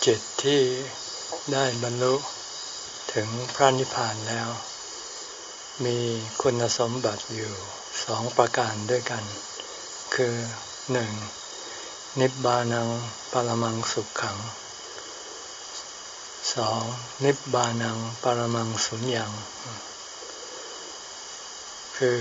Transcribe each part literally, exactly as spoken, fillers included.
จิตที่ได้บรรลุถึงพระนิพพานแล้วมีคุณสมบัติอยู่สองประการด้วยกันคือหนึ่งนิบบานังปรมังสุขขังสองนิบบานังปรมังสุญญังคือ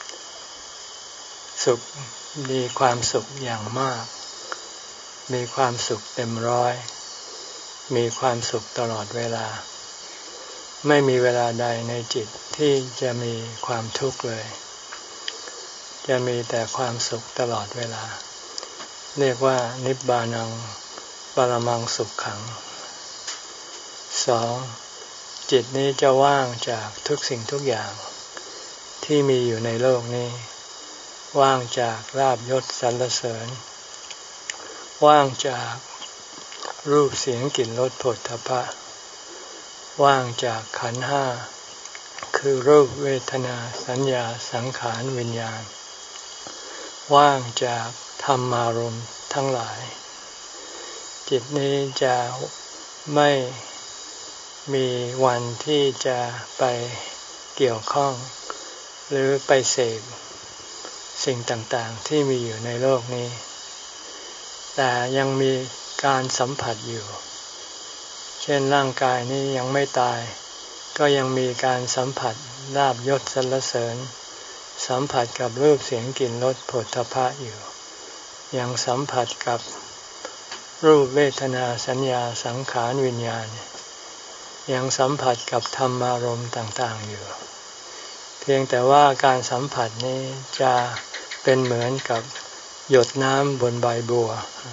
สุขมีความสุขอย่างมากมีความสุขเต็มร้อยมีความสุขตลอดเวลาไม่มีเวลาใดในจิตที่จะมีความทุกข์เลยจะมีแต่ความสุขตลอดเวลาเรียกว่านิบบานังปรมังสุขขังสองจิตนี้จะว่างจากทุกสิ่งทุกอย่างที่มีอยู่ในโลกนี้ว่างจากลาภยศสรรเสริญว่างจากรูปเสียงกลิ่นรสโผฏฐัพพะว่างจากขันธ์ห้าคือรูปเวทนาสัญญาสังขารวิญญาณว่างจากธรรมารมณ์ทั้งหลายจิตนี้จะไม่มีวันที่จะไปเกี่ยวข้องหรือไปเสพสิ่งต่างๆที่มีอยู่ในโลกนี้แต่ยังมีการสัมผัสอยู่เช่นร่างกายนี้ยังไม่ตายก็ยังมีการสัมผัสลาภยศสรรเสริญสัมผัสกับรูปเสียงกลิ่นรสโผฏฐัพพะอยู่ยังสัมผัสกับรูปเวทนาสัญญาสังขารวิญญาณยังสัมผัสกับธรรมารมณ์ต่างๆอยู่เพียงแต่ว่าการสัมผัสนี้จะเป็นเหมือนกับหยดน้ำบนใบบัว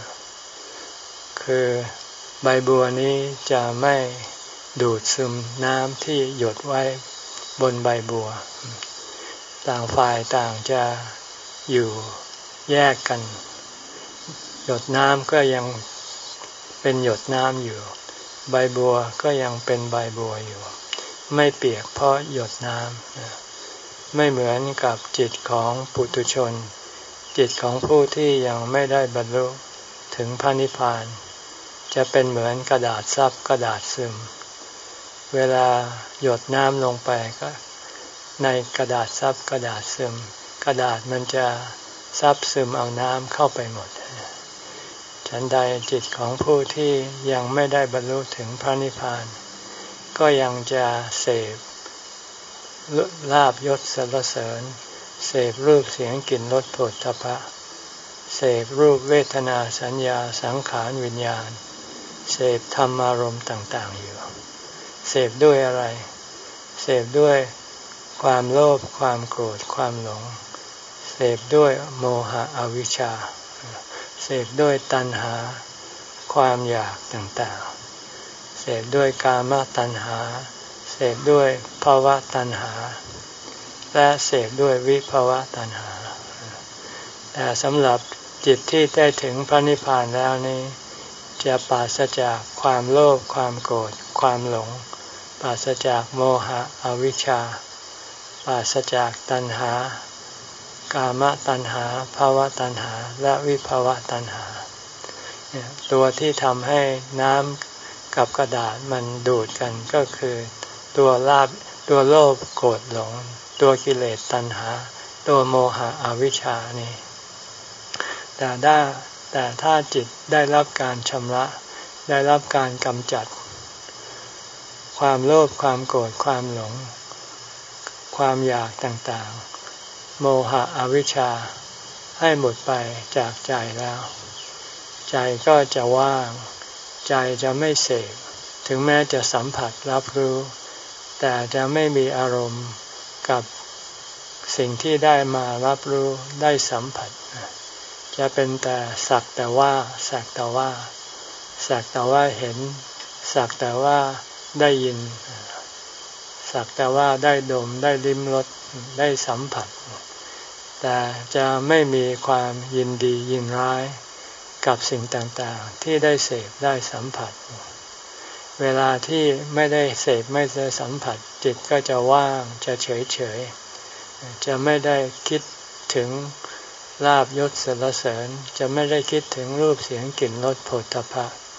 คือใบบัวนี้จะไม่ดูดซึมน้ำที่หยดไว้บนใบบัวต่างฝ่ายต่างจะอยู่แยกกันหยดน้ำก็ยังเป็นหยดน้ำอยู่ใบบัวก็ยังเป็นใบบัวอยู่ไม่เปียกเพราะหยดน้ำไม่เหมือนกับจิตของปุถุชนจิตของผู้ที่ยังไม่ได้บรรลุถึงพระนิพพานจะเป็นเหมือนกระดาษซับกระดาษซึมเวลาหยดน้ำลงไปก็ในกระดาษซับกระดาษซึมกระดาษมันจะซับซึมเอาน้ำเข้าไปหมดฉันใดจิตของผู้ที่ยังไม่ได้บรรลุถึงพระนิพพานก็ยังจะเสพลาภยศสรรเสริญเสพรูปเสียงกลิ่นรสโผฏฐัพพะเสพรูปเวทนาสัญญาสังขารวิญญาณเสพธรรมารมณ์ต่างๆอยู่เสพด้วยอะไรเสพด้วยความโลภความโกรธความหลงเสพด้วยโมหะอวิชชาเสพด้วยตัณหาความอยากต่างๆเสพด้วยกามตัณหาเสพด้วยภวตัณหาและเสพด้วยวิภวตัณหาแต่สำหรับจิตที่ได้ถึงพระนิพพานแล้วนี้จะปราศจากความโลภความโกรธความหลงปราศจากโมหะอวิชชาปราศจากตัณหากามตัณหาภวตัณหาและวิภวตัณหาตัวที่ทำให้น้ำกับกระดาษมันดูดกันก็คือตัวลาภตัวโลภโกรธหลงตัวกิเลสตัณหาตัวโมหะอวิชชานี่แต่ถ้าแต่ถ้าจิตได้รับการชำระได้รับการกำจัดความโลภความโกรธความหลงความอยากต่างๆโมหะอวิชชาให้หมดไปจากใจแล้วใจก็จะว่างใจจะไม่เสพถึงแม้จะสัมผัสรับรู้แต่จะไม่มีอารมณ์กับสิ่งที่ได้มารับรู้ได้สัมผัสจะเป็นแต่สักแต่ว่าสักแต่ว่าสักแต่ว่าเห็นสักแต่ว่าได้ยินสักแต่ว่าได้ดมได้ลิ้มรสได้สัมผัสแต่จะไม่มีความยินดียินร้ายกับสิ่งต่างๆที่ได้เสพได้สัมผัสเวลาที่ไม่ได้เสพไม่ได้สัมผัสจิตก็จะว่างจะเฉยเฉยจะไม่ได้คิดถึงลาภยศสรรเสริญจะไม่ได้คิดถึงรูปเสียงกลิ่นรสโผฏฐัพพะ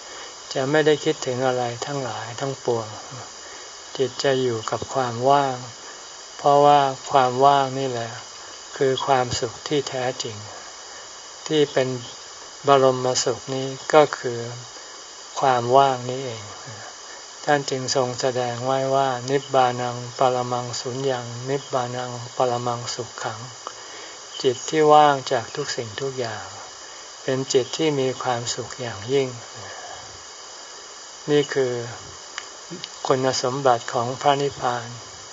จะไม่ได้คิดถึงอะไรทั้งหลายทั้งปวงจิตจะอยู่กับความว่างเพราะว่าความว่างนี่แหละคือความสุขที่แท้จริงที่เป็นบรมสุขนี้ก็คือความว่างนี้เองท่านจึงทรงแสดงไว้ว่านิพพานังปรมังสุญญังนิพพานังปรมังสุขขังจิตที่ว่างจากทุกสิ่งทุกอย่างเป็นจิตที่มีความสุขอย่างยิ่งนี่คือคุณสมบัติของพระนิพพาน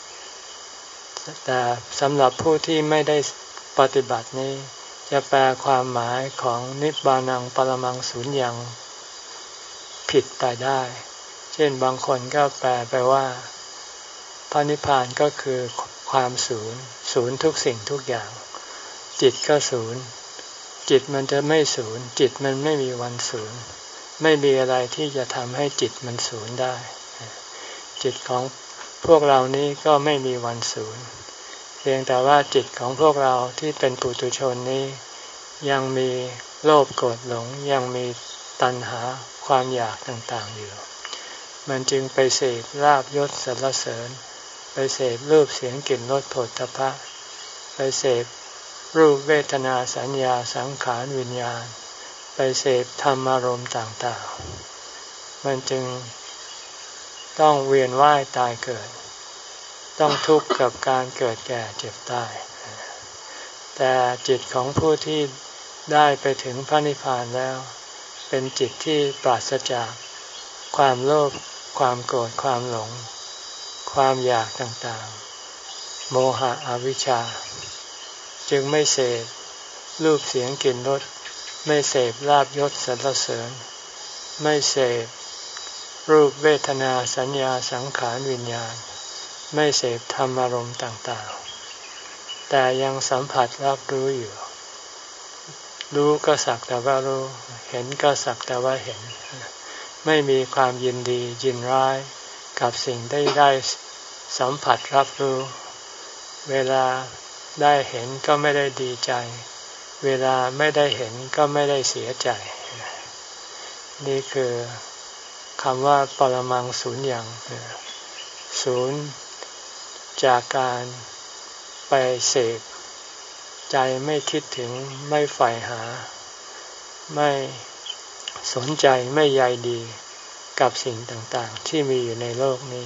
แต่สำหรับผู้ที่ไม่ได้ปฏิบัตินี้จะแปลความหมายของนิพพานังปรมังสุญญังผิดไปได้เช่นบางคนก็แปลไปว่าพระนิพพานก็คือความศูนย์ศูนย์ทุกสิ่งทุกอย่างจิตก็ศูนย์จิตมันจะไม่ศูนย์จิตมันไม่มีวันศูนย์ไม่มีอะไรที่จะทำให้จิตมันศูนย์ได้จิตของพวกเรานี้ก็ไม่มีวันศูนย์เพียงแต่ว่าจิตของพวกเราที่เป็นปุถุชนนี้ยังมีโลภโกรธหลงยังมีตัณหาความอยากต่างๆอยู่มันจึงไปเสพลาภยศสรรเสริญไปเสพรูปเสียงกลิ่นรสโผฏฐัพพะไปเสพรูปเวทนาสัญญาสังขารวิญญาณไปเสพธรรมารมณ์ต่างๆมันจึงต้องเวียนว่ายตายเกิดต้องทุกข์กับการเกิดแก่เจ็บตายแต่จิตของผู้ที่ได้ไปถึงพระนิพพานแล้วเป็นจิตที่ปราศจากความโลภความโกรธความหลงความอยากต่างๆโมหะอวิชชาจึงไม่เสพรูปเสียงกลิ่นรสไม่เสพลาภยศสรรเสริญไม่เสพรูปเวทนาสัญญาสังขารวิญญาณไม่เสพธรรมารมณ์ต่างๆแต่ยังสัมผัสรับรู้อยู่รู้ก็สักแต่ว่ารู้เห็นก็สักแต่ว่าเห็นไม่มีความยินดียินร้ายกับสิ่งได้ได้สัมผัสรับรู้เวลาได้เห็นก็ไม่ได้ดีใจเวลาไม่ได้เห็นก็ไม่ได้เสียใจนี่คือคำว่าปรมังสุญญังศูนย์จากการไปเสพใจไม่คิดถึงไม่ใฝ่หาไม่สนใจไม่ใยดีกับสิ่งต่างๆที่มีอยู่ในโลกนี้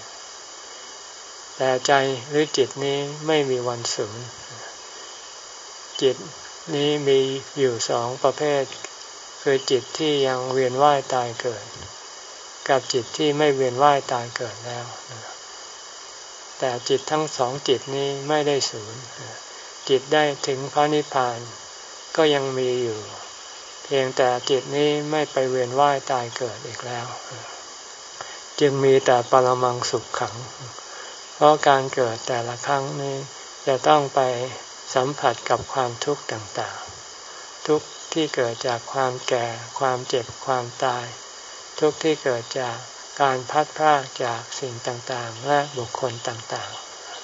แต่ใจหรือจิตนี้ไม่มีวันสูญจิตนี้มีอยู่สองประเภทคือจิตที่ยังเวียนว่ายตายเกิดกับจิตที่ไม่เวียนว่ายตายเกิดแล้วแต่จิตทั้งสองจิตนี้ไม่ได้สูญจิตได้ถึงพระนิพพานก็ยังมีอยู่เพียงแต่จิตนี้ไม่ไปเวียนว่ายตายเกิดอีกแล้วจึงมีแต่ปรมังสุขขังเพราะการเกิดแต่ละครั้งนี้จะต้องไปสัมผัสกับความทุกข์ต่างๆทุกข์ที่เกิดจากความแก่ความเจ็บความตายทุกข์ที่เกิดจากการพัดพรากจากสิ่งต่างๆและบุคคลต่าง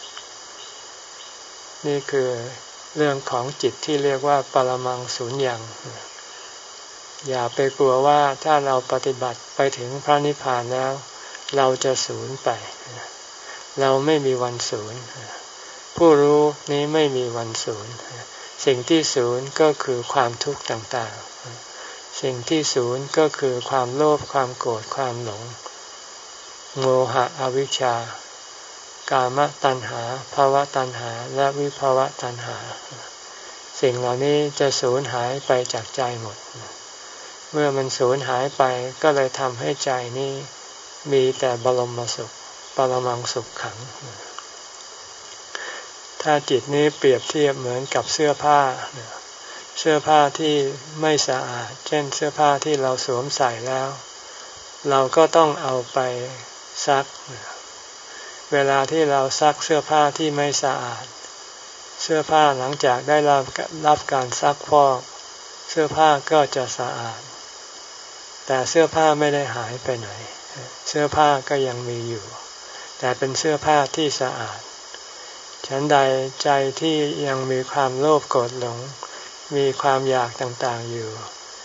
ๆนี่คือเรื่องของจิตที่เรียกว่าปรมังสุญญังอย่าไปกลัวว่าถ้าเราปฏิบัติไปถึงพระนิพพานแล้วเราจะสูญไปเราไม่มีวันสูญผู้รู้นี้ไม่มีวันสูญสิ่งที่สูญก็คือความทุกข์ต่างๆสิ่งที่สูญก็คือความโลภความโกรธความหลงโมหะอวิชชากามตัณหาภวตัณหาและวิภวตัณหาสิ่งเหล่านี้จะสูญหายไปจากใจหมดเมื่อมันสูญหายไปก็เลยทำให้ใจนี้มีแต่บรมสุขปรมังสุขขังถ้าจิตนี้เปรียบเทียบเหมือนกับเสื้อผ้าเสื้อผ้าที่ไม่สะอาดเช่นเสื้อผ้าที่เราสวมใส่แล้วเราก็ต้องเอาไปซักเวลาที่เราซักเสื้อผ้าที่ไม่สะอาดเสื้อผ้าหลังจากได้รับรับการซักฟอกเสื้อผ้าก็จะสะอาดแต่เสื้อผ้าไม่ได้หายไปไหนเสื้อผ้าก็ยังมีอยู่แต่เป็นเสื้อผ้าที่สะอาดฉันใดใจที่ยังมีความโลภโกรธหลงมีความอยากต่างๆอยู่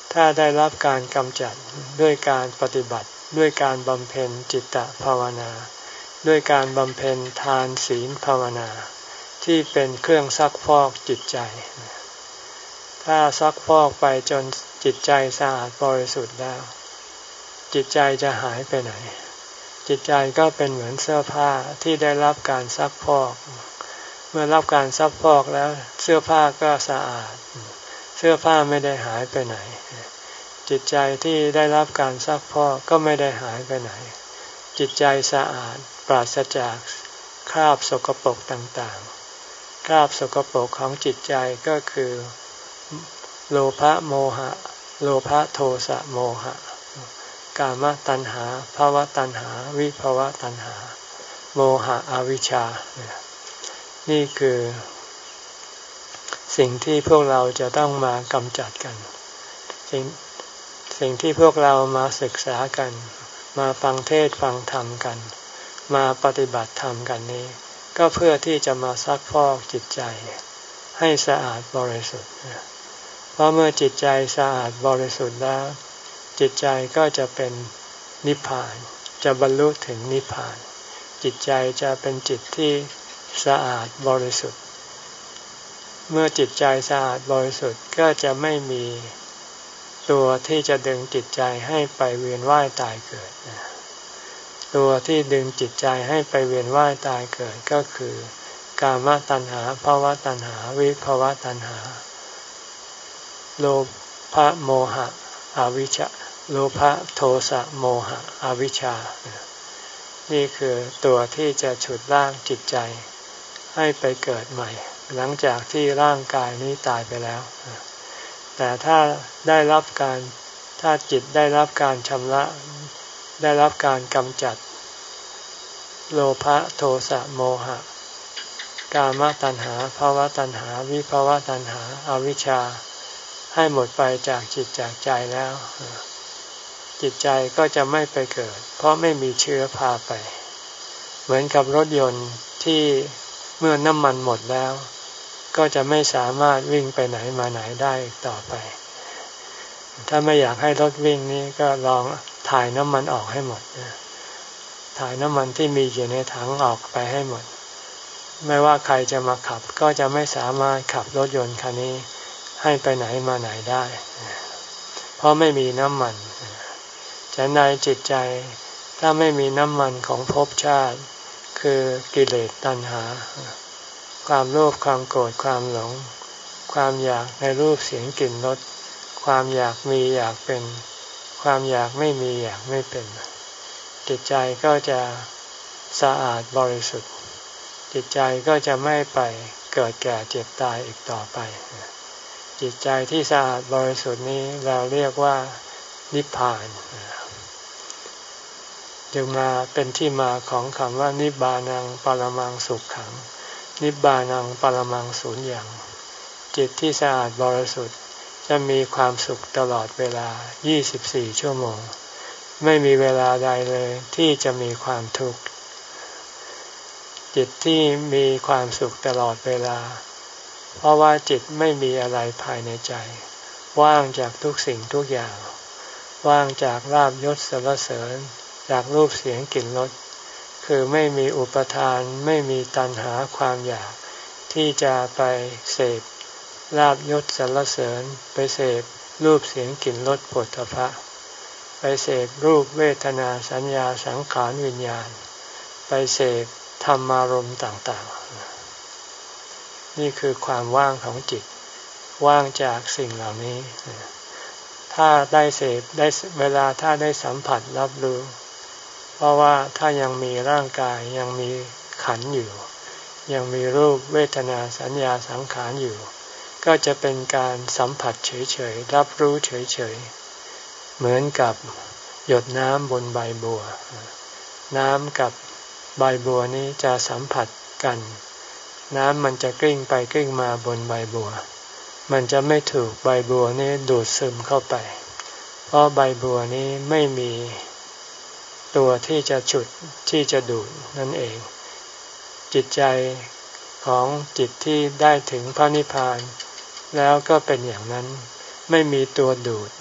ถ้าได้รับการกำจัดด้วยการปฏิบัติด้วยการบำเพ็ญจิตตภาวนาด้วยการบำเพ็ญทานศีลภาวนาที่เป็นเครื่องซักฟอกจิตใจถ้าซักฟอกไปจนจิตใจสะอาดบริสุทธิ์แล้วจิตใจจะหายไปไหนจิตใจก็เป็นเหมือนเสื้อผ้าที่ได้รับการซักฟอกเมื่อรับการซักฟอกแล้วเสื้อผ้าก็สะอาดเสื้อผ้าไม่ได้หายไปไหนจิตใจที่ได้รับการซักฟอกก็ไม่ได้หายไปไหนจิตใจสะอาดปราศจากคราบสกปรกต่างๆคราบสกปรกของจิตใจก็คือโลภะโมหะโลภะโทสะโมหะกามตัณหาภวตัณหาวิภวตัณหาโมหะอวิชชานี่คือสิ่งที่พวกเราจะต้องมากำจัดกันสิ่งสิ่งที่พวกเรามาศึกษากันมาฟังเทศน์ฟังธรรมกันมาปฏิบัติธรรมกันนี้ก็เพื่อที่จะมาซักฟอกจิตใจให้สะอาดบริสุทธิ์เพราะเมื่อจิตใจสะอาดบริสุทธิ์แล้วจิตใจก็จะเป็นนิพพานจะบรรลุถึงนิพพานจิตใจจะเป็นจิตที่สะอาดบริสุทธิ์เมื่อจิตใจสะอาดบริสุทธิ์ก็จะไม่มีตัวที่จะดึงจิตใจให้ไปเวียนว่ายตายเกิดตัวที่ดึงจิตใจให้ไปเวียนว่ายตายเกิดก็คือกามตัณหาภวตัณหาวิภวตัณหาโลภะโมหะอวิชชาโลภะโทสะโมหะอวิชชานี่คือตัวที่จะฉุดลากจิตใจให้ไปเกิดใหม่หลังจากที่ร่างกายนี้ตายไปแล้วแต่ถ้าได้รับการถ้าจิตได้รับการชำระได้รับการกำจัดโลภะโทสะโมหะกามตัณหาภวตัณหาวิภวตัณหาอวิชชาให้หมดไปจากจิตจากใจแล้วจิตใจก็จะไม่ไปเกิดเพราะไม่มีเชื้อพาไปเหมือนกับรถยนต์ที่เมื่อน้ำมันหมดแล้วก็จะไม่สามารถวิ่งไปไหนมาไหนได้ต่อไปถ้าไม่อยากให้รถวิ่งนี้ก็ลองถ่ายน้ำมันออกให้หมดถ่ายน้ำมันที่มีอยู่ในถังออกไปให้หมดไม่ว่าใครจะมาขับก็จะไม่สามารถขับรถยนต์คันนี้ให้ไปไหนมาไหนได้เพราะไม่มีน้ำมันฉันใดจิตใจถ้าไม่มีน้ำมันของภพชาติคือกิเลสตัณหาความโลภความโกรธความหลงความอยากในรูปเสียงกลิ่นรสความอยากมีอยากเป็นความอยากไม่มีอยากไม่เป็นจิตใจก็จะสะอาดบริสุทธิ์จิตใจก็จะไม่ไปเกิดแก่เจ็บตายอีกต่อไปจิตใจที่สะอาดบริสุทธิ์นี้เราเรียกว่านิพพานจึงมาเป็นที่มาของคำว่านิบานังปรมังสุขขังนิบานังปรมังสูญญังจิตที่สะอาดบริสุทธิ์จะมีความสุขตลอดเวลายี่สิบสี่ชั่วโมงไม่มีเวลาใดเลยที่จะมีความทุกข์จิตที่มีความสุขตลอดเวลาเพราะว่าจิตไม่มีอะไรภายในใจว่างจากทุกสิ่งทุกอย่างว่างจากลาภยศสรรเสริญจากรูปเสียงกลิ่นรสคือไม่มีอุปทานไม่มีตัณหาความอยากที่จะไปเสพลาภยศสรรเสริญไปเสพรูปเสียงกลิ่นรสโผฏฐัพพะไปเสพรูปเวทนาสัญญาสังขารวิญญาณไปเสพธรรมารมณ์ต่างๆนี่คือความว่างของจิตว่างจากสิ่งเหล่านี้ถ้าได้เสพได้เวลาถ้าได้สัมผัสรับรู้เพราะว่าถ้ายังมีร่างกายยังมีขันธ์อยู่ยังมีรูปเวทนาสัญญาสังขารอยู่ก็จะเป็นการสัมผัสเฉยๆรับรู้เฉยๆเหมือนกับหยดน้ำบนใบบัวน้ำกับใบบัวนี้จะสัมผัสกันน้ำมันจะกลิ้งไปกลิ้งมาบนใบบัวมันจะไม่ถูกใบบัวนี้ดูดซึมเข้าไปเพราะใบบัวนี้ไม่มีตัวที่จะฉุดที่จะดูดนั่นเองจิตใจของจิตที่ได้ถึงพระนิพพานแล้วก็เป็นอย่างนั้นไม่มีตัวดูด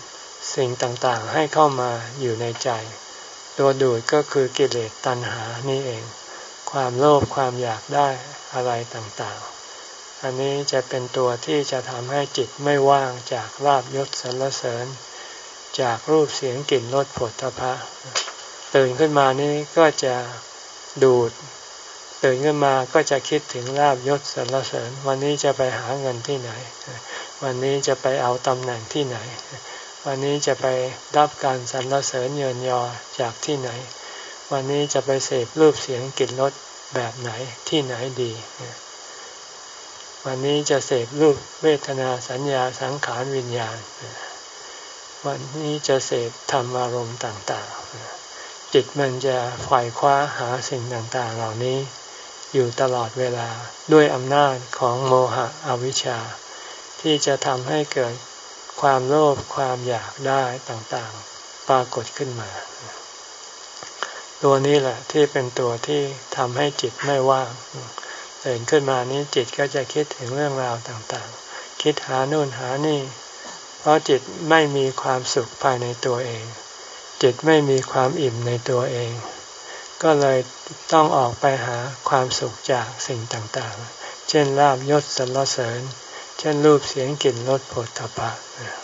สิ่งต่างๆให้เข้ามาอยู่ในใจตัวดูดก็คือกิเลสตัณหานี่เองความโลภความอยากได้อะไรต่างๆอันนี้จะเป็นตัวที่จะทำให้จิตไม่ว่างจากลาภยศสรรเสริญจากรูปเสียงกลิ่นรสผลทพะตื่นขึ้นมานี่ก็จะดูดตื่นขึ้นมาก็จะคิดถึงลาภยศสรรเสริญวันนี้จะไปหาเงินที่ไหนวันนี้จะไปเอาตำแหน่งที่ไหนวันนี้จะไปรับการสรรเสริญเยินยอจากที่ไหนวันนี้จะไปเสพรูปเสียงกลิ่นรสแบบไหนที่ไหนดีวันนี้จะเสพรูปเวทนาสัญญาสังขารวิญญาณวันนี้จะเสพธรรมอารมณ์ต่างๆจิตมันจะไขว่คว้าหาสิ่งต่างๆเหล่านี้อยู่ตลอดเวลาด้วยอำนาจของโมหะอวิชชาที่จะทำให้เกิดความโลภความอยากได้ต่างๆปรากฏขึ้นมาตัวนี้แหละที่เป็นตัวที่ทำให้จิตไม่ว่างตื่นขึ้นมานี้จิตก็จะคิดถึงเรื่องราวต่างๆคิดหาโน่นหานี่เพราะจิตไม่มีความสุขภายในตัวเองจิตไม่มีความอิ่มในตัวเองก็เลยต้องออกไปหาความสุขจากสิ่งต่างๆเช่นลาภยศสรรเสริญเช่นรูปเสียงกลิ่นรสโผฏฐัพพะ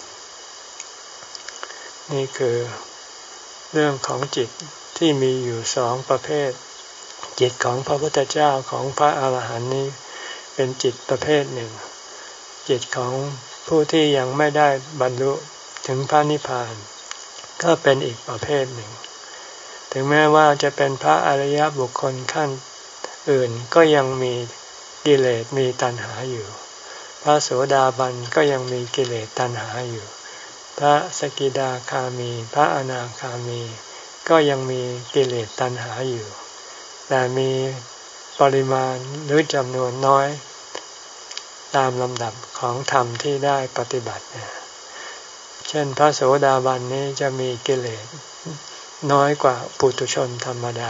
นี่คือเรื่องของจิตที่มีอยู่สองประเภทจิตของพระพุทธเจ้าของพระอาหารหันต์นี้เป็นจิตประเภทหนึ่งจิตของผู้ที่ยังไม่ได้บรรลุถึงพระนิพพานก็เป็นอีกประเภทหนึ่งถึงแม้ว่าจะเป็นพระอริยบุคคลขั้นอื่นก็ยังมีกิเลสมีตัณหาอยู่พระโสดาบันก็ยังมีกิเลสตัณหาอยู่พระสกิทาคามีพระอนาคามีก็ยังมีกิเลสตัณหาอยู่แต่มีปริมาณหรือจำนวนน้อยตามลำดับของธรรมที่ได้ปฏิบัติเช่นพระโสดาบันนี้จะมีกิเลสน้อยกว่าปุถุชนธรรมดา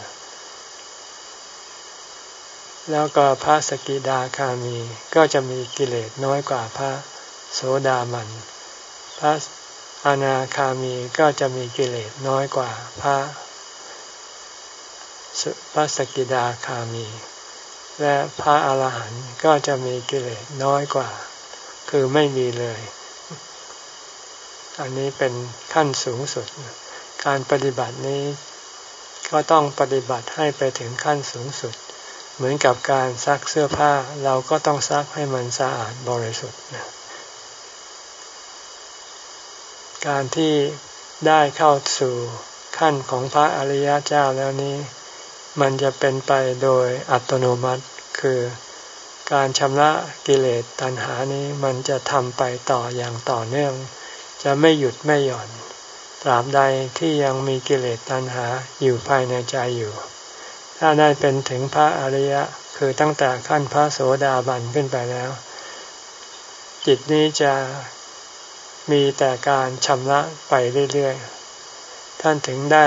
แล้วก็พระสกิทาคามีก็จะมีกิเลสน้อยกว่าพระโสดาบันพระอนาคามีก็จะมีกิเลสน้อยกว่าพระพระสกิทาคามีและพระอรหันต์ก็จะมีกิเลสน้อยกว่าคือไม่มีเลยอันนี้เป็นขั้นสูงสุดการปฏิบัตินี้ก็ต้องปฏิบัติให้ไปถึงขั้นสูงสุดเหมือนกับการซักเสื้อผ้าเราก็ต้องซักให้มันสะอาดบริสุทธิ์การที่ได้เข้าสู่ขั้นของพระอริยเจ้าแล้วนี้มันจะเป็นไปโดยอัตโนมัติคือการชำระกิเลสตัณหานี้มันจะทำไปต่ออย่างต่อเนื่องจะไม่หยุดไม่หย่อนตราบใดที่ยังมีกิเลสตัณหาอยู่ภายในใจอยู่ถ้าได้เป็นถึงพระอริยะคือตั้งแต่ขั้นพระโสดาบันขึ้นไปแล้วจิตนี้จะมีแต่การชำระไปเรื่อยๆท่านถึงได้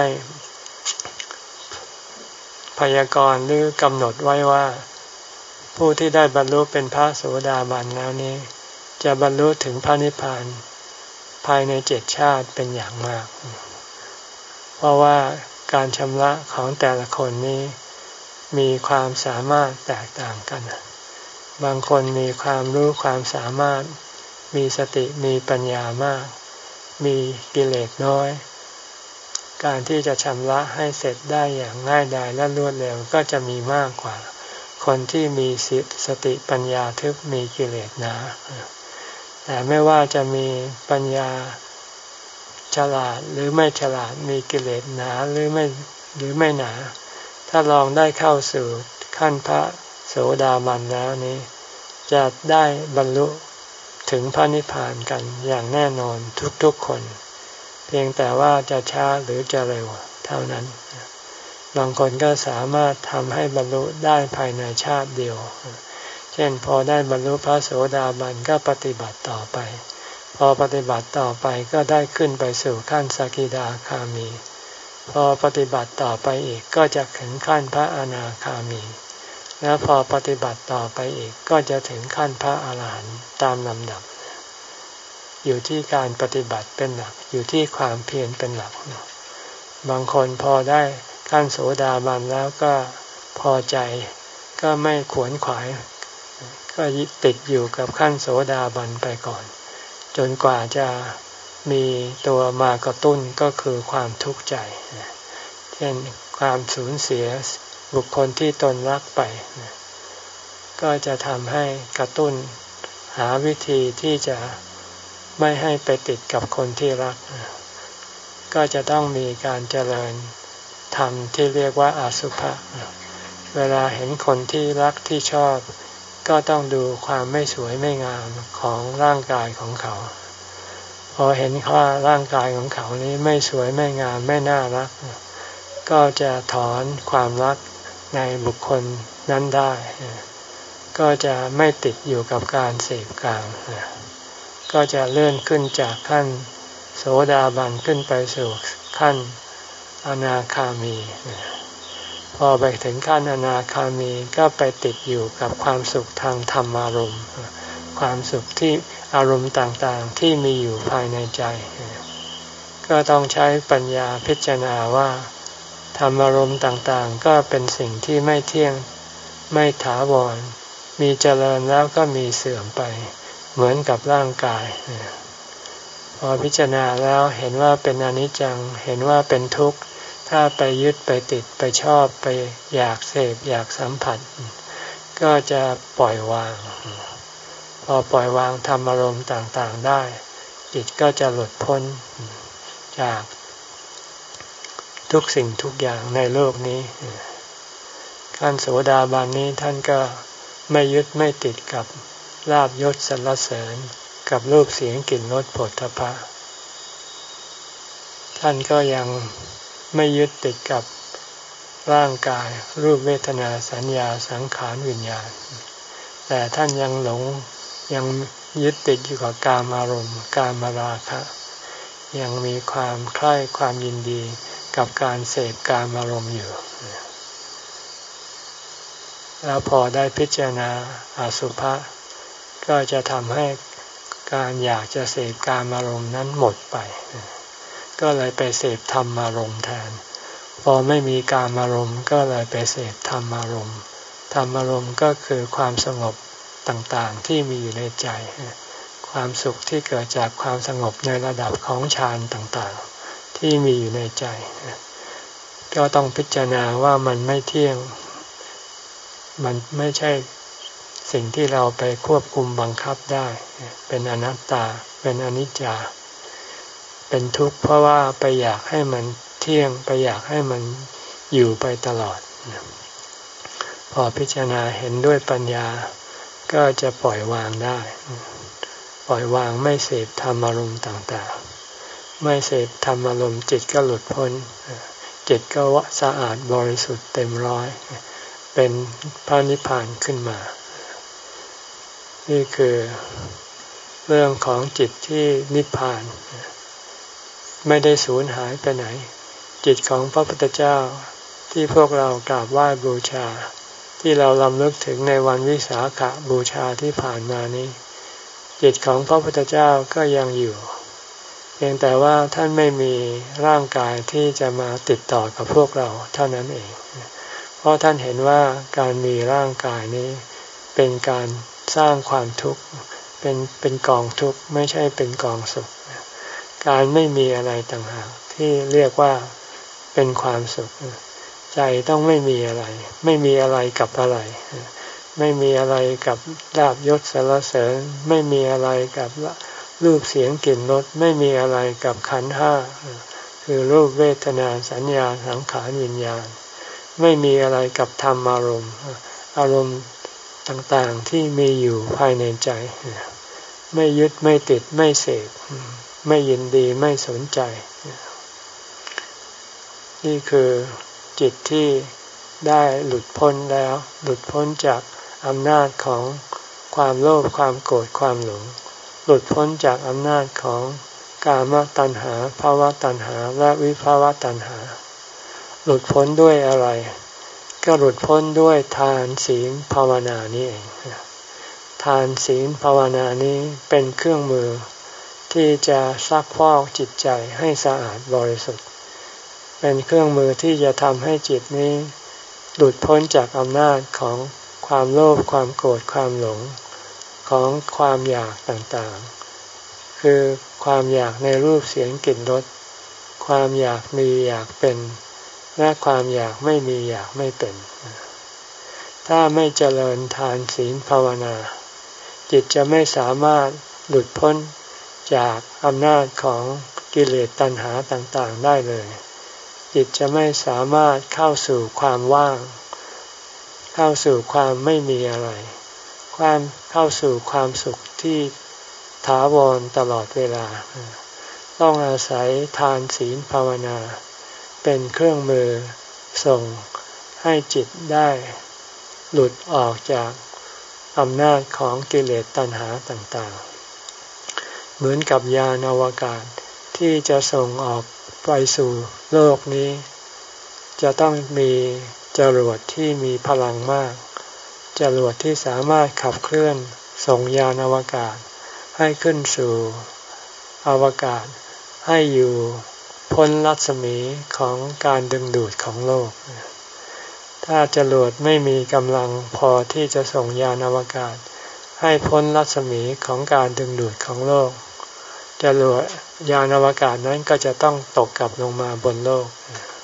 พยากรณ์หรือกำหนดไว้ว่าผู้ที่ได้บรรลุเป็นพระโสดาบันแล้วนี้จะบรรลุถึงพระนิพพานภายในเจ็ดชาติเป็นอย่างมากเพราะว่าการชำระของแต่ละคนนี้มีความสามารถแตกต่างกันบางคนมีความรู้ความสามารถมีสติมีปัญญามากมีกิเลสน้อยการที่จะชำระให้เสร็จได้อย่างง่ายดายและรวดเร็วก็จะมีมากกว่าคนที่มีสติปัญญาทึบมีกิเลสหนาแต่ไม่ว่าจะมีปัญญาฉลาดหรือไม่ฉลาดมีกิเลสหนาหรือไม่หรือไม่หนาถ้าลองได้เข้าสู่ขั้นพระโสดาบันแล้วนี้จะได้บรรลุถึงพระนิพพานกันอย่างแน่นอนทุกๆคนเพียงแต่ว่าจะช้าหรือจะเร็วเท่านั้นบางคนก็สามารถทำให้บรรลุได้ภายในชาติเดียวเช่นพอได้บรรลุพระโสดาบันก็ปฏิบัติต่อไปพอปฏิบัติต่อไปก็ได้ขึ้นไปสู่ขั้นสกิทาคามีพอปฏิบัติต่อไปอีกก็จะถึงขั้นพระอนาคามีแล้วพอปฏิบัติต่อไปอีกก็จะถึงขั้นพระอรหันต์ตามลำดับอยู่ที่การปฏิบัติเป็นหลักอยู่ที่ความเพียรเป็นหลักบางคนพอได้ขั้นโสดาบันแล้วก็พอใจก็ไม่ขวนขวายก็ติดอยู่กับขั้นโสดาบันไปก่อนจนกว่าจะมีตัวมากระตุ้นก็คือความทุกข์ใจเช่นความสูญเสียบุคคลที่ตนรักไปก็จะทำให้กระตุ้นหาวิธีที่จะไม่ให้ไปติดกับคนที่รักก็จะต้องมีการเจริญธรรมที่เรียกว่าอสุภะเวลาเห็นคนที่รักที่ชอบก็ต้องดูความไม่สวยไม่งามของร่างกายของเขาพอเห็นว่าร่างกายของเขานี้ไม่สวยไม่งามไม่น่ารักก็จะถอนความรักในบุคคลนั้นได้ก็จะไม่ติดอยู่กับการเสพกามก็จะเลื่อนขึ้นจากขั้นโสดาบันขึ้นไปสู่ขั้นอนาคามีพอไปถึงขั้นอนาคามีก็ไปติดอยู่กับความสุขทางธรรมารมณ์ความสุขที่อารมณ์ต่างๆที่มีอยู่ภายในใจก็ต้องใช้ปัญญาพิจารณาว่าธรรมารมณ์ต่างๆก็เป็นสิ่งที่ไม่เที่ยงไม่ถาวรมีเจริญแล้วก็มีเสื่อมไปเหมือนกับร่างกายพอพิจารณาแล้วเห็นว่าเป็นอนิจจังเห็นว่าเป็นทุกข์ถ้าไปยึดไปติดไปชอบไปอยากเสพอยากสัมผัสก็จะปล่อยวางพอปล่อยวางธรรมอารมณ์ต่างๆได้จิตก็จะหลุดพ้นจากทุกสิ่งทุกอย่างในโลกนี้ขั้นโสดาบันนี้ท่านก็ไม่ยึดไม่ติดกับลาภยศสรรเสริญกับรูปเสียงกลิ่นรสโผฏฐัพพะท่านก็ยังไม่ยึดติดกับร่างกายรูปเวทนาสัญญาสังขารวิญญาณแต่ท่านยังหลงยังยึดติดอยู่กับกามอารมณ์กามราคะยังมีความใคร่ความยินดีกับการเสพกามอารมณ์อยู่แล้วพอได้พิจารณาอสุภะก็จะทำให้การอยากจะเสพกามอารมณ์นั้นหมดไปก็เลยไปเสพธรรมอารมณ์แทนพอไม่มีกามอารมณ์ก็เลยไปเสพธรรมอารมณ์ธรรมอารมณ์ก็คือความสงบต่างๆที่มีอยู่ในใจความสุขที่เกิดจากความสงบในระดับของฌานต่างๆที่มีอยู่ในใจก็ต้องพิจารณาว่ามันไม่เที่ยงมันไม่ใช่สิ่งที่เราไปควบคุมบังคับได้เป็นอนัตตาเป็นอนิจจาเป็นทุกข์เพราะว่าไปอยากให้มันเที่ยงไปอยากให้มันอยู่ไปตลอดพอพิจารณาเห็นด้วยปัญญาก็จะปล่อยวางได้ปล่อยวางไม่เสพธรรมอารมณ์ต่างๆไม่เสพธรรมอารมณ์จิตก็หลุดพ้นจิตก็สะอาดบริสุทธิ์เต็มร้อยเป็นพระนิพพานขึ้นมานี่คือเรื่องของจิตที่นิพพานไม่ได้สูญหายไปไหนจิตของพระพุทธเจ้าที่พวกเรากราบไหว้บูชาที่เรารำลึกถึงในวันวิสาขบูชาที่ผ่านมานี้จิตของพระพุทธเจ้าก็ยังอยู่เพียงแต่ว่าท่านไม่มีร่างกายที่จะมาติดต่อกับพวกเราเท่านั้นเองเพราะท่านเห็นว่าการมีร่างกายนี้เป็นการสร้างความทุกข์เป็นเป็นกองทุกข์ไม่ใช่เป็นกองสุขการไม่มีอะไรต่างหากที่เรียกว่าเป็นความสุขใจต้องไม่มีอะไรไม่มีอะไรกับอะไรไม่มีอะไรกับลาภยศสรรเสริญไม่มีอะไรกับรูปเสียงกลิ่นรสไม่มีอะไรกับขันธ์ห้าคือรูปเวทนาสัญญาสังขารวิญญาณไม่มีอะไรกับธรรมอารมณ์อารมณ์ต่างๆที่มีอยู่ภายในใจไม่ยึดไม่ติดไม่เสพไม่ยินดีไม่สนใจนี่คือจิตที่ได้หลุดพ้นแล้วหลุดพ้นจากอำนาจของความโลภความโกรธความหลงหลุดพ้นจากอำนาจของกามตัณหาภวตัณหาและวิภวตัณหาหลุดพ้นด้วยอะไรก็หลุดพ้นด้วยทานศีลภาวนานี่เองทานศีลภาวนานี้เป็นเครื่องมือที่จะซักพอกจิตใจให้สะอาดบริสุทธิ์เป็นเครื่องมือที่จะทำให้จิตนี้หลุดพ้นจากอำนาจของความโลภความโกรธความหลงของความอยากต่างๆคือความอยากในรูปเสียงกลิ่นรสความอยากมีอยากเป็นและความอยากไม่มีอยากไม่เป็นถ้าไม่เจริญทานศีลภาวนาจิตจะไม่สามารถหลุดพ้นจากอำนาจของกิเลสตัณหาต่างๆได้เลยจิตจะไม่สามารถเข้าสู่ความว่างเข้าสู่ความไม่มีอะไรความเข้าสู่ความสุขที่ถาวรตลอดเวลาต้องอาศัยทานศีลภาวนาเป็นเครื่องมือส่งให้จิตได้หลุดออกจากอำนาจของกิเลสตัณหาต่างๆเหมือนกับยานอวกาศที่จะส่งออกไปสู่โลกนี้จะต้องมีจรวดที่มีพลังมากจรวดที่สามารถขับเคลื่อนส่งยานอวกาศให้ขึ้นสู่อวกาศให้อยู่พ้นรัศมีของการดึงดูดของโลกถ้าจรวดไม่มีกำลังพอที่จะส่งยานอวกาศให้พ้นรัศมีของการดึงดูดของโลกจรวดยานอวกาศนั้นก็จะต้องตกกลับลงมาบนโลก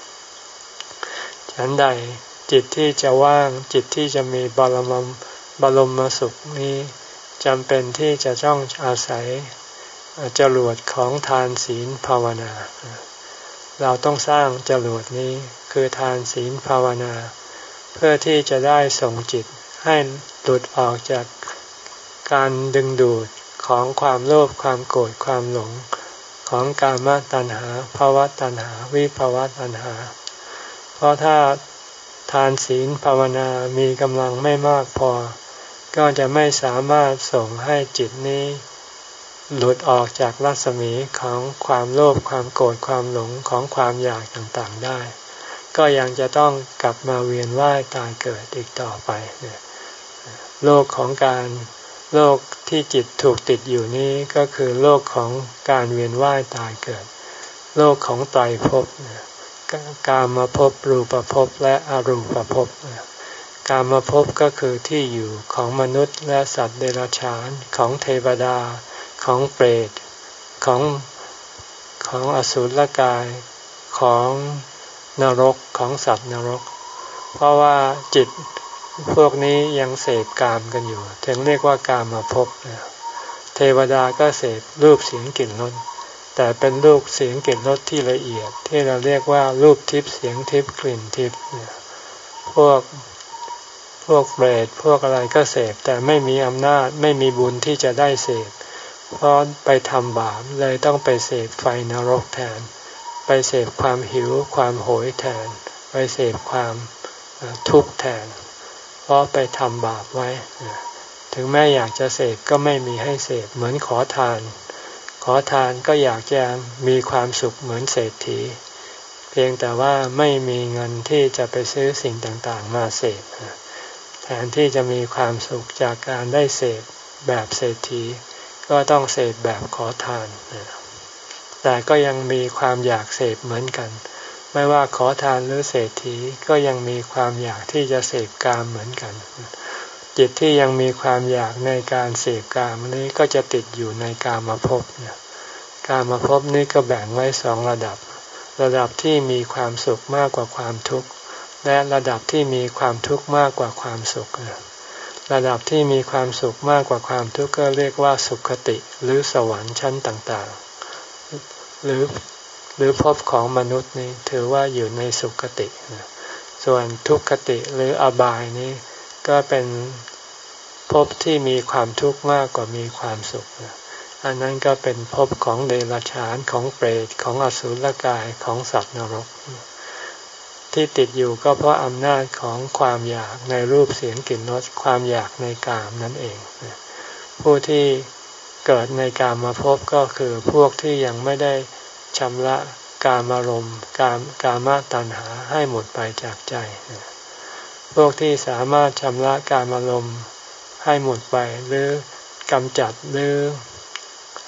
ฉันใดจิตที่จะว่างจิตที่จะมีบรมบรมสุขนี้จำเป็นที่จะต้องอาศัยจรวดของทานศีลภาวนาเราต้องสร้างจรวดนี้คือทานศีลภาวนาเพื่อที่จะได้ส่งจิตให้หลุดออกจากการดึงดูดของความโลภความโกรธความหลงของกามตัณหาภวตัณหาวิภวตัณหาเพราะถ้าทานศีลภาวนามีกำลังไม่มากพอก็จะไม่สามารถส่งให้จิตนี้หลุดออกจากรัศมีของความโลภความโกรธความหลงของความอยากต่างๆได้ก็ยังจะต้องกลับมาเวียนว่ายตายเกิดอีกต่อไปโลกของการโลกที่จิตถูกติดอยู่นี้ก็คือโลกของการเวียนว่ายตายเกิดโลกของไตรภพกามภพรูปภพและอรูปภพกามภพก็คือที่อยู่ของมนุษย์และสัตว์เดรัจฉานของเทวดาของเปรตของของอสุรกายของนรกของสัตว์นรกเพราะว่าจิตพวกนี้ยังเสพกามกันอยู่ถึงเรียกว่ากามภพเทวดาก็เสพรูปเสียงกลิ่นรสแต่เป็นรูปเสียงกลิ่นรสที่ละเอียดที่เราเรียกว่ารูปทิพย์เสียงทิพย์กลิ่นทิพย์พวกพวกเปรตพวกอะไรก็เสพแต่ไม่มีอำนาจไม่มีบุญที่จะได้เสพเพราะไปทำบาปเลยต้องไปเสพไฟนรกแทนไปเสพความหิวความโหยแทนไปเสพความทุกข์แทนเพราะไปทำบาปไว้ถึงแม้อยากจะเสพก็ไม่มีให้เสพเหมือนขอทานขอทานก็อยากจะมีความสุขเหมือนเศรษฐีเพียงแต่ว่าไม่มีเงินที่จะไปซื้อสิ่งต่างๆมาเสพแทนที่จะมีความสุขจากการได้เสพแบบเศรษฐีก็ต้องเสพแบบขอทานแต่ก็ยังมีความอยากเสพเหมือนกันไม่ว่าขอทานหรือเศรษฐีก็ยังมีความอยากที่จะเสพกามเหมือนกันจิตที่ยังมีความอยากในการเสพกามนี้ก็จะติดอยู่ในกามภพเนี่ยกามภพนี้ก็แบ่งไว้สองระดับระดับที่มีความสุขมากกว่าความทุกข์และระดับที่มีความทุกข์มากกว่าความสุขระดับที่มีความสุขมากกว่าความทุกข์ก็เรียกว่าสุขติหรือสวรรค์ชั้นต่างๆหรือหรือภพของมนุษย์นี้ถือว่าอยู่ในสุคติส่วนทุกขติหรืออบายนี้ก็เป็นภพที่มีความทุกข์มากกว่ามีความสุขอันนั้นก็เป็นภพของเดรัจฉานของเปรตของอสุรกายของสัตว์นรกที่ติดอยู่ก็เพราะอำนาจของความอยากในรูปเสียงกลิ่นรสความอยากในกามนั่นเองผู้ที่เกิดในกามภพก็คือพวกที่ยังไม่ได้ชำระกามอารมณ์กามกามตัณหาให้หมดไปจากใจพวกที่สามารถชำระกามอารมณ์ให้หมดไปหรือกำจัดหรือ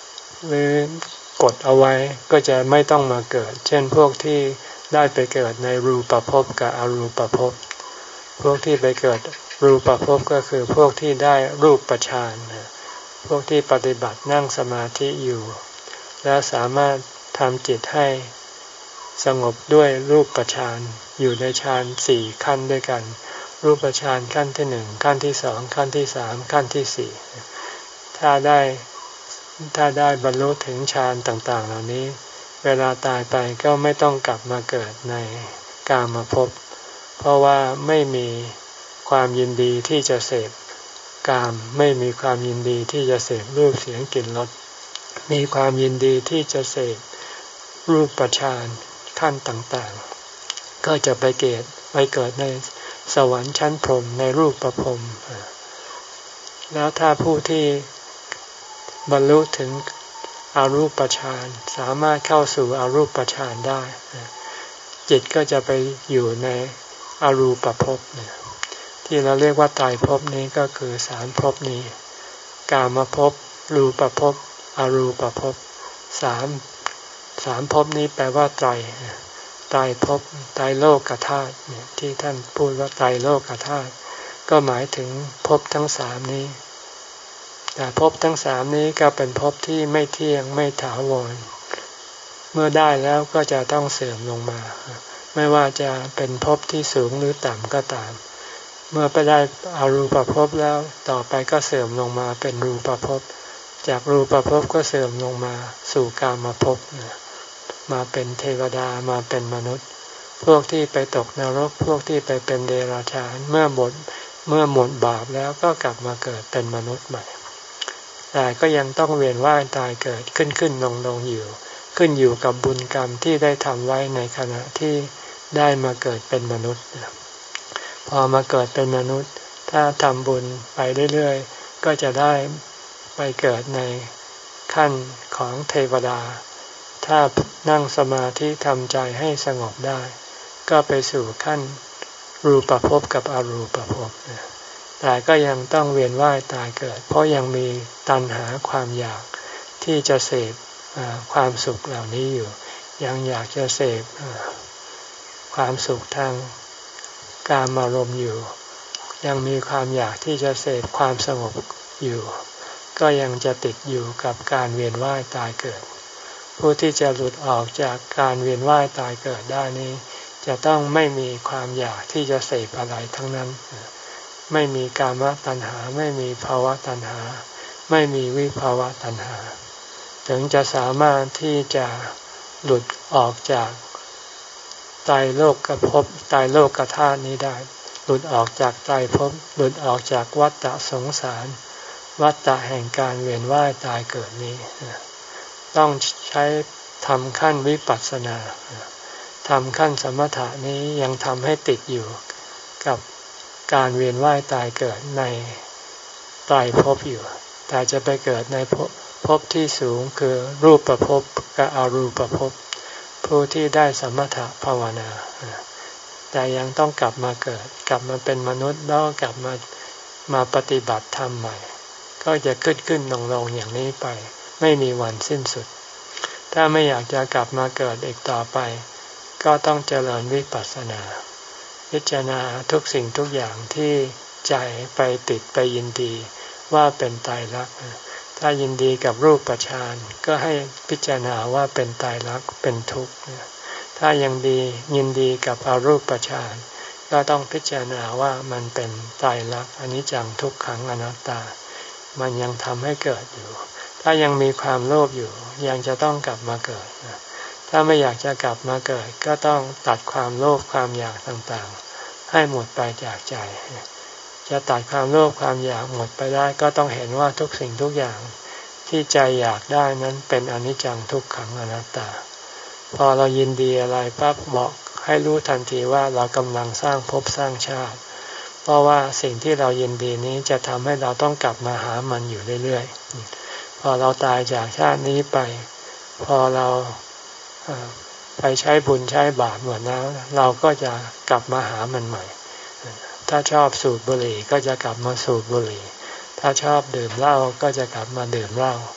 หรือกดเอาไว้ก็จะไม่ต้องมาเกิดเช่นพวกที่ได้ไปเกิดในรูปภพกับอรูปภพพวกที่ไปเกิดรูปภพก็คือพวกที่ได้รูปฌานพวกที่ปฏิบัตินั่งสมาธิอยู่แล้วสามารถทำจิตให้สงบด้วยรูปฌานอยู่ในฌานสี่ขั้นด้วยกันรูปฌานขั้นที่หนึ่งขั้นที่สองขั้นที่สามขั้นที่สี่ถ้าได้ถ้าได้บรรลุถึงฌานต่างๆเหล่านี้เวลาตายไปก็ไม่ต้องกลับมาเกิดในกามภพเพราะว่าไม่มีความยินดีที่จะเสพกามไม่มีความยินดีที่จะเสพรูปเสียงกลิ่นรสมีความยินดีที่จะเสพรูปฌานขั้นต่างๆก็จะไปเกิดไปเกิดในสวรรค์ชั้นพรหมในรูปประพรหมแล้วถ้าผู้ที่บรรลุถึงอรูปฌานสามารถเข้าสู่อรูปฌานได้จิตก็จะไปอยู่ในอรูปภพที่เราเรียกว่าไตรภพนี้ก็คือสามภพนี้กามภพรูปภพอรูปภพสามสามภพนี้แปลว่าไตรไตรภพไตรโลกธาตุที่ท่านพูดว่าไตรโลกธาตุก็หมายถึงภพทั้งสามนี้แต่ภพทั้งสามนี้ก็เป็นภพที่ไม่เที่ยงไม่ถาวรเมื่อได้แล้วก็จะต้องเสื่อมลงมาไม่ว่าจะเป็นภพที่สูงหรือต่ำก็ตามเมื่อไปได้อรูปภพแล้วต่อไปก็เสื่อมลงมาเป็นรูปภพจากรูปภพก็เสื่อมลงมาสู่กามภพมาเป็นเทวดามาเป็นมนุษย์พวกที่ไปตกนรกพวกที่ไปเป็นเดรัจฉานเมื่อหมดเมื่อหมดบาปแล้วก็กลับมาเกิดเป็นมนุษย์ใหม่แต่ก็ยังต้องเวียนว่ายตายเกิดขึ้นขึ้นลงลงอยู่ขึ้นอยู่กับบุญกรรมที่ได้ทำไว้ในขณะที่ได้มาเกิดเป็นมนุษย์พอมาเกิดเป็นมนุษย์ถ้าทำบุญไปเรื่อยๆก็จะได้ไปเกิดในขั้นของเทวดาถ้านั่งสมาธิทำใจให้สงบได้ก็ไปสู่ขั้นรูปภพกับอรูปภพแต่ก็ยังต้องเวียนว่ายตายเกิดเพราะยังมีตัณหาความอยากที่จะเสพความสุขเหล่านี้อยู่ยังอยากจะเสพความสุขทางกามารมณ์อยู่ยังมีความอยากที่จะเสพความสงบอยู่ก็ยังจะติดอยู่กับการเวียนว่ายตายเกิดผู้ที่จะหลุดออกจากการเวียนว่ายตายเกิดได้นี้จะต้องไม่มีความอยากที่จะเสพอะไรทั้งนั้นไม่มีกามตัณหาไม่มีภาวะตัณหาไม่มีวิภาวะตัณหาถึงจะสามารถที่จะหลุดออกจากไตรโลกภพไตรโลกธาตุนี้ได้หลุดออกจากไตรภพหลุดออกจากวัฏฏะสงสารวัฏฏะแห่งการเวียนว่ายตายเกิดนี้ต้องใช้ทำขั้นวิปัสสนาทำขั้นสมถะนี้ยังทำให้ติดอยู่กับการเวียนว่ายตายเกิดในไตรภพอยู่แต่จะไปเกิดในภพภพที่สูงคือรูปภพกับอรูปภพผู้ที่ได้สมถะภาวนาแต่ยังต้องกลับมาเกิดกลับมาเป็นมนุษย์แล้วกลับมามาปฏิบัติธรรมใหม่ก็จะขึ้นขึ้นลงลงอย่างนี้ไปไม่มีวันสิ้นสุดถ้าไม่อยากจะกลับมาเกิดอีกต่อไปก็ต้องเจริญวิปัสสนาพิจารณาทุกสิ่งทุกอย่างที่ใจไปติดไปยินดีว่าเป็นไตรลักษณ์ถ้ายินดีกับรูปฌานก็ให้พิจารณาว่าเป็นไตรลักษณ์เป็นทุกข์ถ้ายังดียินดีกับอรูปฌานก็ต้องพิจารณาว่ามันเป็นไตรลักษณ์อนิจจังทุกขังอนัตตามันยังทำให้เกิดอยู่ถ้ายังมีความโลภอยู่ยังจะต้องกลับมาเกิดถ้าไม่อยากจะกลับมาเกิดก็ต้องตัดความโลภความอยากต่างๆให้หมดไปจากใจจะตัดความโลภความอยากหมดไปได้ก็ต้องเห็นว่าทุกสิ่งทุกอย่างที่ใจอยากได้นั้นเป็นอนิจจังทุกขังอนัตตาพอเรายินดีอะไรปั๊บบอกให้รู้ทันทีว่าเรากำลังสร้างภพสร้างชาติเพราะว่าสิ่งที่เรายินดีนี้จะทำให้เราต้องกลับมาหามันอยู่เรื่อยๆพอเราตายจากชาตินี้ไปพอเราไปใช้บุญใช้บาปหมดแล้วเราก็จะกลับมาหามันใหม่ถ้าชอบสูบบุหรี่ก็จะกลับมาสูบบุหรี่ถ้าชอบดื่มเหล้าก็จะกลับมาดื่มเหล้า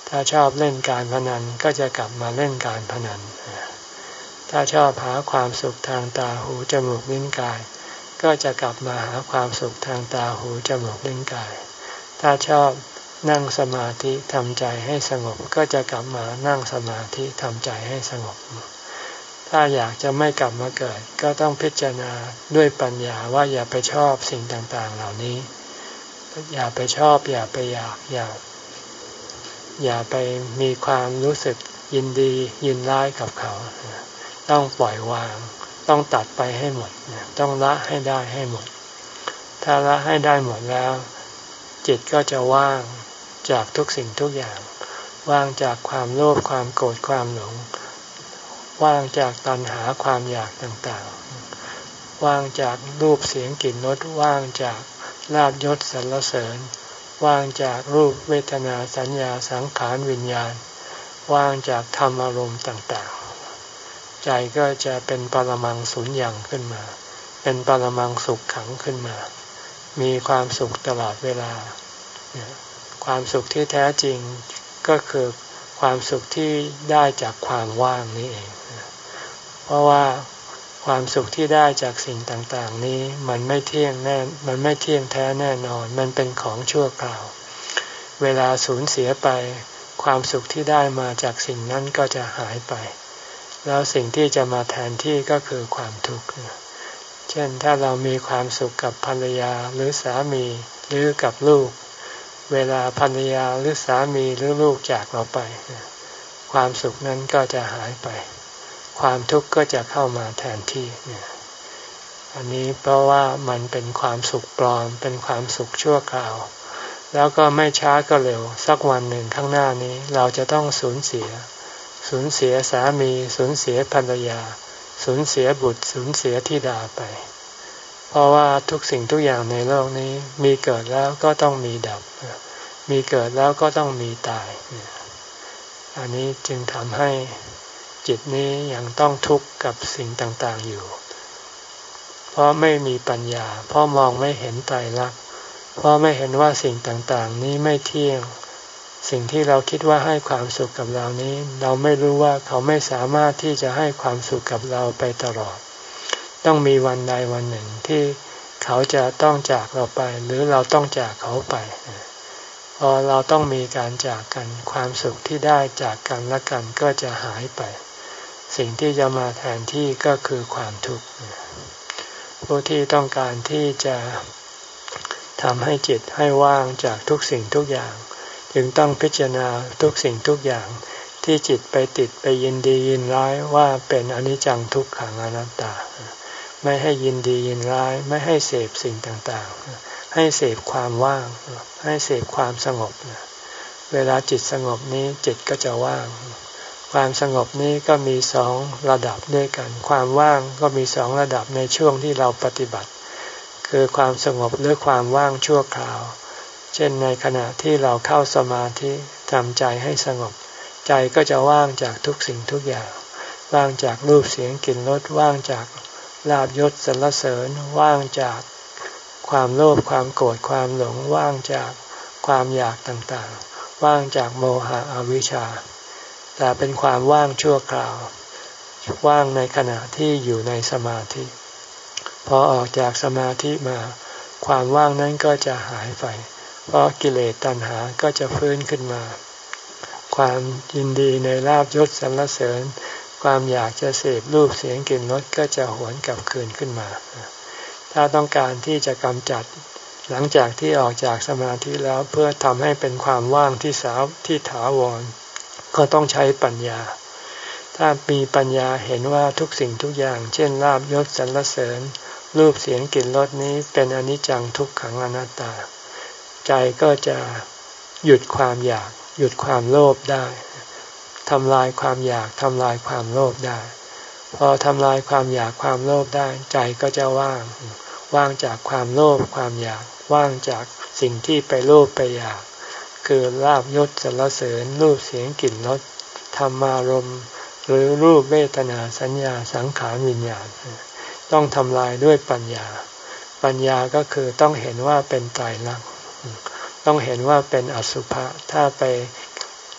ถ้าชอบเล่นการพนันก็จะกลับมาเล่นการพนันถ้าชอบหาความสุขทางตาหูจมูกลิ้นกายก็จะกลับมาหาความสุขทางตาหูจมูกลิ้นกายถ้าชอบนั่งสมาธิทำใจให้สงบก็จะกลับมานั่งสมาธิทำใจให้สงบถ้าอยากจะไม่กลับมาเกิดก็ต้องพิจารณาด้วยปัญญาว่าอย่าไปชอบสิ่งต่างๆเหล่านี้อย่าไปชอบอย่าไปอยากอย่าอย่าไปมีความรู้สึกยินดียินร้ายกับเขาต้องปล่อยวางต้องตัดไปให้หมดต้องละให้ได้ให้หมดถ้าละให้ได้หมดแล้วจิตก็จะว่างจากทุกสิ่งทุกอย่างว่างจากความโลภความโกรธความหลงว่างจากตัณหาความอยากต่างๆว่างจากรูปเสียงกลิ่นรสว่างจากลาภยศสรรเสริญว่างจากรูปเวทนาสัญญาสังขารวิญญาณว่างจากธรรมอารมณ์ต่างๆใจก็จะเป็นปรมังสุญญังขึ้นมาเป็นปรมังสุขขังขึ้นมามีความสุขตลอดเวลาความสุขที่แท้จริงก็คือความสุขที่ได้จากความว่างนี้เองเพราะว่าความสุขที่ได้จากสิ่งต่างๆนี้มันไม่เที่ยงแน่มันไม่เที่ยงแท้แน่นอนมันเป็นของชั่วคราวเวลาสูญเสียไปความสุขที่ได้มาจากสิ่งนั้นก็จะหายไปแล้วสิ่งที่จะมาแทนที่ก็คือความทุกข์เช่นถ้าเรามีความสุขกับภรรยาหรือสามีหรือกับลูกเวลาภรรยาหรือสามีหรือลูกจากเราไปความสุขนั้นก็จะหายไปความทุกข์ก็จะเข้ามาแทนที่อันนี้เพราะว่ามันเป็นความสุขปลอมเป็นความสุขชั่วคราวแล้วก็ไม่ช้าก็เร็วสักวันหนึ่งข้างหน้านี้เราจะต้องสูญเสียสูญเสียสามีสูญเสียภรรยาสูญเสียบุตรสูญเสียธิดาไปเพราะว่าทุกสิ่งทุกอย่างในโลกนี้มีเกิดแล้วก็ต้องมีดับมีเกิดแล้วก็ต้องมีตายอันนี้จึงทำให้จิตนี้ยังต้องทุกข์กับสิ่งต่างๆอยู่เพราะไม่มีปัญญาเพราะมองไม่เห็นไตรลักษณ์เพราะไม่เห็นว่าสิ่งต่างๆนี้ไม่เที่ยงสิ่งที่เราคิดว่าให้ความสุขกับเรานี้เราไม่รู้ว่าเขาไม่สามารถที่จะให้ความสุขกับเราไปตลอดต้องมีวันใดวันหนึ่งที่เขาจะต้องจากเราไปหรือเราต้องจากเขาไปพอเราต้องมีการจากกันความสุขที่ได้จากกันและกันก็จะหายไปสิ่งที่จะมาแทนที่ก็คือความทุกข์ผู้ที่ต้องการที่จะทำให้จิตให้ว่างจากทุกสิ่งทุกอย่างจึงต้องพิจารณาทุกสิ่งทุกอย่างที่จิตไปติดไปยินดียินร้ายว่าเป็นอนิจจังทุกขังอนัตตาไม่ให้ยินดียินร้ายไม่ให้เสพสิ่งต่างๆให้เสพความว่างให้เสพความสงบเวลาจิตสงบนี้จิตก็จะว่างความสงบนี้ก็มีสองระดับด้วยกันความว่างก็มีสองระดับในช่วงที่เราปฏิบัติคือความสงบหรือความว่างชั่วคราวเช่นในขณะที่เราเข้าสมาธิทำใจให้สงบใจก็จะว่างจากทุกสิ่งทุกอย่างว่างจากรูปเสียงกลิ่นรสว่างจากลาภยศสรรเสริญว่างจากความโลภความโกรธความหลงว่างจากความอยากต่างๆว่างจากโมหะอวิชชาแต่เป็นความว่างชั่วคราวว่างในขณะที่อยู่ในสมาธิพอออกจากสมาธิมาความว่างนั้นก็จะหายไปเพราะกิเลสตัณหาก็จะฟื้นขึ้นมาความยินดีในลาภยศสรรเสริญความอยากจะเสพรูปเสียงกลิ่นรสก็จะหวนกลับคืนขึ้นมาถ้าต้องการที่จะกำจัดหลังจากที่ออกจากสมาธิแล้วเพื่อทำให้เป็นความว่างที่สาวที่ถาวรก็ต้องใช้ปัญญาถ้ามีปัญญาเห็นว่าทุกสิ่งทุกอย่างเช่นลาภยศสรรเสริญรูปเสียงกลิ่นรสนี้เป็นอนิจจังทุกขังอนัตตาใจก็จะหยุดความอยากหยุดความโลภได้ทำลายความอยากทำลายความโลภได้พอทำลายความอยากความโลภได้ใจก็จะว่างว่างจากความโลภความอยากว่างจากสิ่งที่ไปโลภไปอยากคือลาภยศสรรเสริญรูปเสียงกลิ่นรสธรรมารมณ์หรือรูปเวทนาสัญญาสังขารวิญญาณต้องทำลายด้วยปัญญาปัญญาก็คือต้องเห็นว่าเป็นไตรลักษณ์ต้องเห็นว่าเป็นอสุภะถ้าไป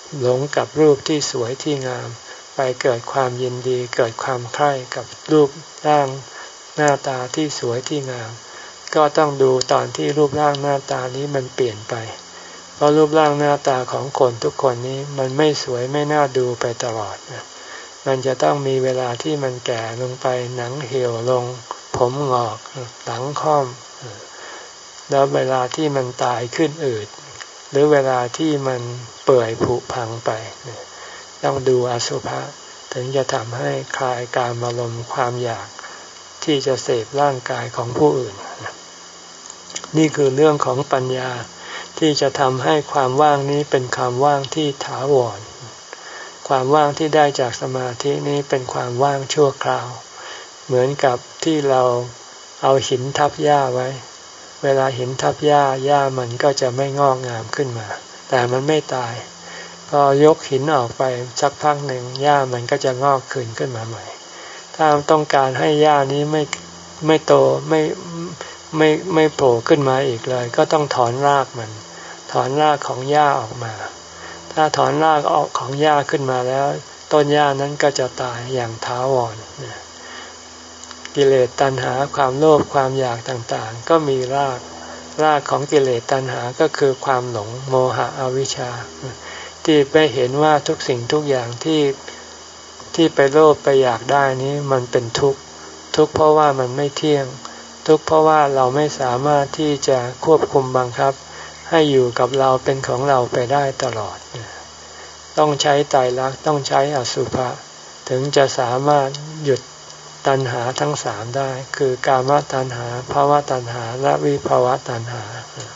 หลงกับรูปที่สวยที่งามไปเกิดความยินดีเกิดความใคร่กับรูปร่างหน้าตาที่สวยที่งามก็ต้องดูตอนที่รูปร่างหน้าตานี้มันเปลี่ยนไปเพราะรูปร่างหน้าตาของคนทุกคนนี้มันไม่สวยไม่น่าดูไปตลอดนะมันจะต้องมีเวลาที่มันแก่ลงไปหนังเหี่ยวลงผมงอกหลังค่อมแล้วเวลาที่มันตายขึ้นอืดหรือเวลาที่มันเปื่อยผุพังไปต้องดูอสุภะถึงจะทำให้คลายกามารมณ์ความอยากที่จะเสพร่างกายของผู้อื่นนี่คือเรื่องของปัญญาที่จะทำให้ความว่างนี้เป็นความว่างที่ถาวรความว่างที่ได้จากสมาธินี้เป็นความว่างชั่วคราวเหมือนกับที่เราเอาหินทับหญ้าไว้เวลาหินทับหญ้าหญ้ามันก็จะไม่งอกงามขึ้นมาแต่มันไม่ตายพอยกหินออกไปสักพักหนึ่งหญ้ามันก็จะงอกขึ้นขึ้นมาใหม่ถ้าต้องการให้หญ้านี้ไม่ไม่โตไม่ไม่ไม่โผล่ขึ้นมาอีกเลยก็ต้องถอนรากมันถอนรากของหญ้าออกมาถ้าถอนรากออกของหญ้าขึ้นมาแล้วต้นหญ้านั้นก็จะตายอย่างถาวรกิเลสตัณหาความโลภความอยากต่างๆก็มีรากรากของกิเลสตัณหาก็คือความหลงโมหะอวิชชาที่ไปเห็นว่าทุกสิ่งทุกอย่างที่ที่ไปโลภไปอยากได้นี้มันเป็นทุกข์ทุกข์เพราะว่ามันไม่เที่ยงทุกข์เพราะว่าเราไม่สามารถที่จะควบคุมบังคับให้อยู่กับเราเป็นของเราไปได้ตลอดต้องใช้ไตรลักษณ์ต้องใช้อสุภะถึงจะสามารถหยุดตัณหาทั้งสามได้คือกามตัณหาภวตัณหาและวิภวตัณหา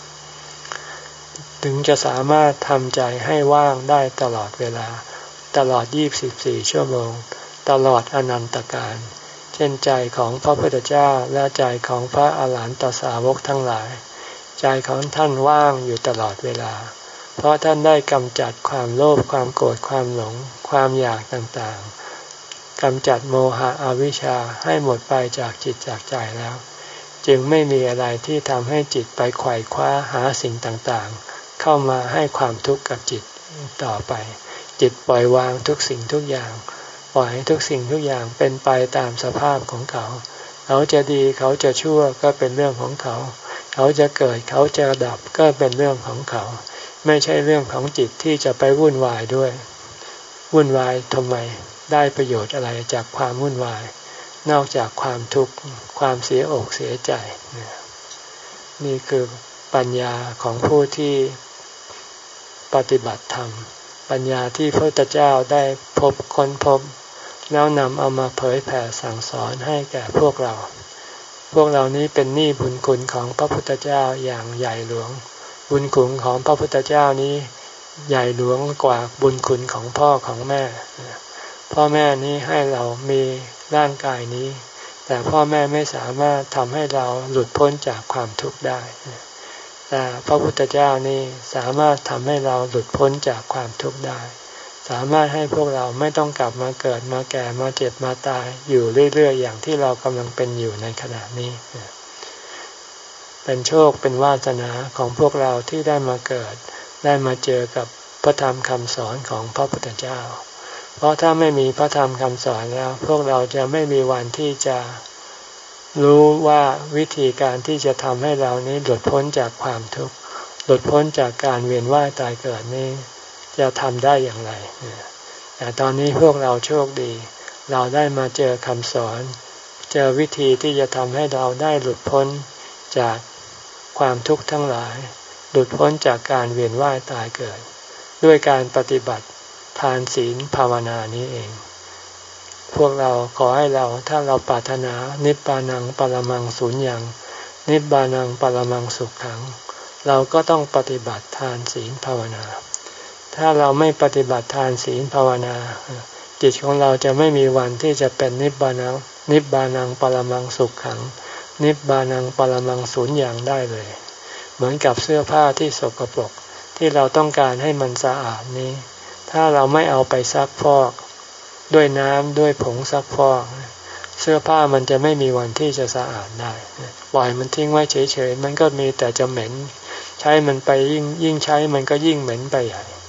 ถึงจะสามารถทำใจให้ว่างได้ตลอดเวลาตลอดยี่สิบสี่ชั่วโมงตลอดอนันตกาลเช่นใจของพระพุทธเจ้าและใจของพระอาหารหันตสาวกทั้งหลายใจของท่านว่างอยู่ตลอดเวลาเพราะท่านได้กำจัดความโลภความโกรธความหลงความอยากต่างๆกำจัดโมหะอวิชชาให้หมดไปจากจิตจากใจแล้วจึงไม่มีอะไรที่ทำให้จิตไปไขว่คว้าหาสิ่งต่างๆเข้ามาให้ความทุกข์กับจิตต่อไปจิตปล่อยวางทุกสิ่งทุกอย่างปล่อยให้ทุกสิ่งทุกอย่างเป็นไปตามสภาพของเขาเขาจะดีเขาจะชั่วก็เป็นเรื่องของเขาเขาจะเกิดเขาจะดับก็เป็นเรื่องของเขาไม่ใช่เรื่องของจิตที่จะไปวุ่นวายด้วยวุ่นวายทำไมได้ประโยชน์อะไรจากความวุ่นวายนอกจากความทุกข์ความเสียอกเสียใจนี่คือปัญญาของผู้ที่ปฏิบัติธรรมปัญญาที่พระพุทธเจ้าได้พบค้นพบแล้วนำเอามาเผยแผ่สั่งสอนให้แก่พวกเราพวกเรานี้เป็นหนี้บุญคุณของพระพุทธเจ้าอย่างใหญ่หลวงบุญคุณของพระพุทธเจ้านี้ใหญ่หลวงกว่าบุญคุณของพ่อของแม่พ่อแม่นี้ให้เรามีร่างกายนี้แต่พ่อแม่ไม่สามารถทำให้เราหลุดพ้นจากความทุกข์ได้แต่พระพุทธเจ้านี้สามารถทำให้เราหลุดพ้นจากความทุกข์ได้สามารถให้พวกเราไม่ต้องกลับมาเกิดมาแก่มาเจ็บมาตายอยู่เรื่อยๆอย่างที่เรากำลังเป็นอยู่ในขณะนี้เป็นโชคเป็นวาสนาของพวกเราที่ได้มาเกิดได้มาเจอกับพระธรรมคำสอนของพระพุทธเจ้าเพราะถ้าไม่มีพระธรรมคำสอนแล้วพวกเราจะไม่มีวันที่จะรู้ว่าวิธีการที่จะทำให้เรานี้หลุดพ้นจากความทุกข์หลุดพ้นจากการเวียนว่ายตายเกิดนี้จะทำได้อย่างไรแต่ตอนนี้พวกเราโชคดีเราได้มาเจอคำสอนเจอวิธีที่จะทำให้เราได้หลุดพ้นจากความทุกข์ทั้งหลายหลุดพ้นจากการเวียนว่ายตายเกิดด้วยการปฏิบัติทานศีลภาวนานี้เองพวกเราขอให้เราถ้าเราปรารถนานิพพานังปรมังสุญญังนิพพานังปรมังสุขขังเราก็ต้องปฏิบัติทานศีลภาวนาถ้าเราไม่ปฏิบัติทานศีลภาวนาจิตของเราจะไม่มีวันที่จะเป็นนิพพานังนิพพานังปรมังสุขขังนิพพานังปรมังสุญญังได้เลยเหมือนกับเสื้อผ้าที่สกปรกที่เราต้องการให้มันสะอาดนี้ถ้าเราไม่เอาไปซักฟอกด้วยน้ำด้วยผงซักฟอกเสื้อผ้ามันจะไม่มีวันที่จะสะอาดได้ปล่อยมันทิ้งไว้เฉยๆมันก็มีแต่จะเหม็นใช้มันไปยิ่งยิ่งใช้มันก็ยิ่งเหม็นไปใหญ่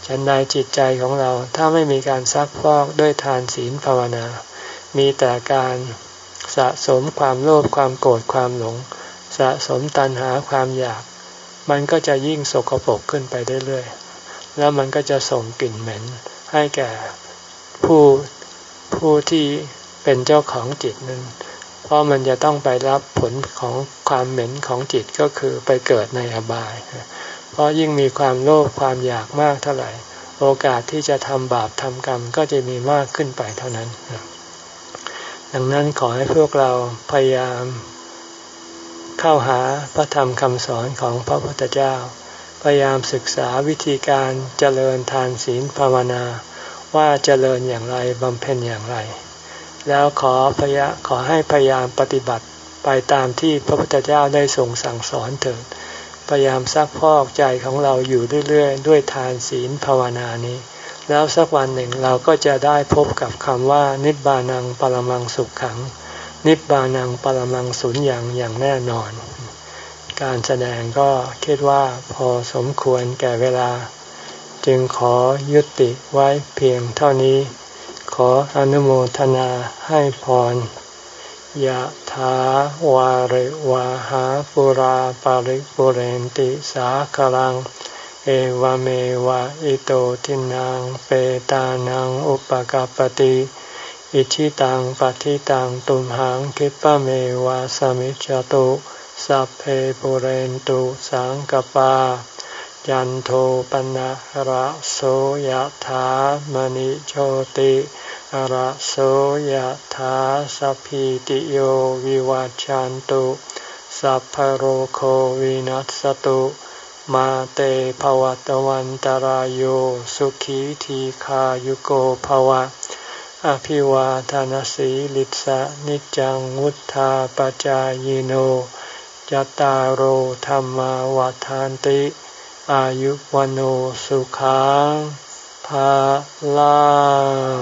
ฉันใดจิตใจของเราถ้าไม่มีการซักพอกด้วยทานศีลภาวนามีแต่การสะสมความโลภความโกรธความหลงสะสมตัณหาความอยากมันก็จะยิ่งสกปรกขึ้นไปเรื่อยๆแล้วมันก็จะส่งกลิ่นเหม็นให้แก่ผู้ผู้ที่เป็นเจ้าของจิตนั้นเพราะมันจะต้องไปรับผลของความเหม็นของจิตก็คือไปเกิดในอบายเพราะยิ่งมีความโลภความอยากมากเท่าไหร่โอกาสที่จะทำบาปทำกรรมก็จะมีมากขึ้นไปเท่านั้นดังนั้นขอให้พวกเราพยายามเข้าหาพระธรรมคำสอนของพระพุทธเจ้าพยายามศึกษาวิธีการเจริญทานศีลภาวนาว่าเจริญอย่างไรบำเพ็ญอย่างไรแล้วขอพยาขอให้พยายามปฏิบัติไปตามที่พระพุทธเจ้าได้ทรงสั่งสอนเถิดพยายามซักพอกใจของเราอยู่เรื่อยๆด้วยทานศีลภาวนานี้แล้วสักวันหนึ่งเราก็จะได้พบกับคำว่านิบานังปรมังสุขขังนิบานังปรมังสุญญังอย่างแน่นอนการแสดงก็คิดว่าพอสมควรแก่เวลาจึงขอยุติไว้เพียงเท่านี้ขออนุโมทนาให้พรยะถาวาริวหาปุราปาริปุเรนติสาคลังเอวเมวะอิโตทินังเปตานังอุปกัปปติอิชิตังปฏิตังตุมหังคิปะเมวะสมิจจตุสัพเพปุเรนตุสังกปายันโทปนะระโสยถามณิโชติระโสยถาสัพพิติโยวิวัจจันตุสัพพโรโควินัสตุมาเตภวัตวันตารโยสุขีทีขายุโกภวะอภิวาทานสีลิสะนิจังวุธาปจายโนจตารโหธรรมวาทานติอายุวันโอสุขังภาลัง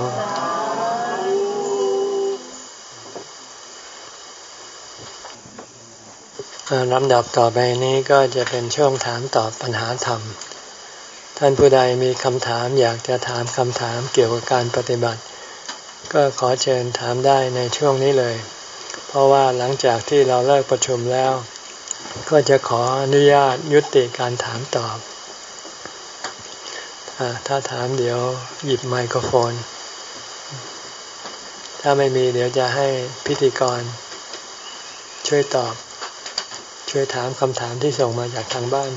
ลำดับต่อไปนี้ก็จะเป็นช่วงถามตอบปัญหาธรรมท่านผู้ใดมีคำถามอยากจะถามคำถามเกี่ยวกับการปฏิบัติก็ขอเชิญถามได้ในช่วงนี้เลยเพราะว่าหลังจากที่เราเลิกประชุมแล้วก็จะขออนุญาตยุติการถามตอบถ้าถามเดี๋ยวหยิบไมโครโฟนถ้าไม่มีเดี๋ยวจะให้พิธีกรช่วยตอบช่วยถามคำถามที่ส่งมาจากทางบ้าน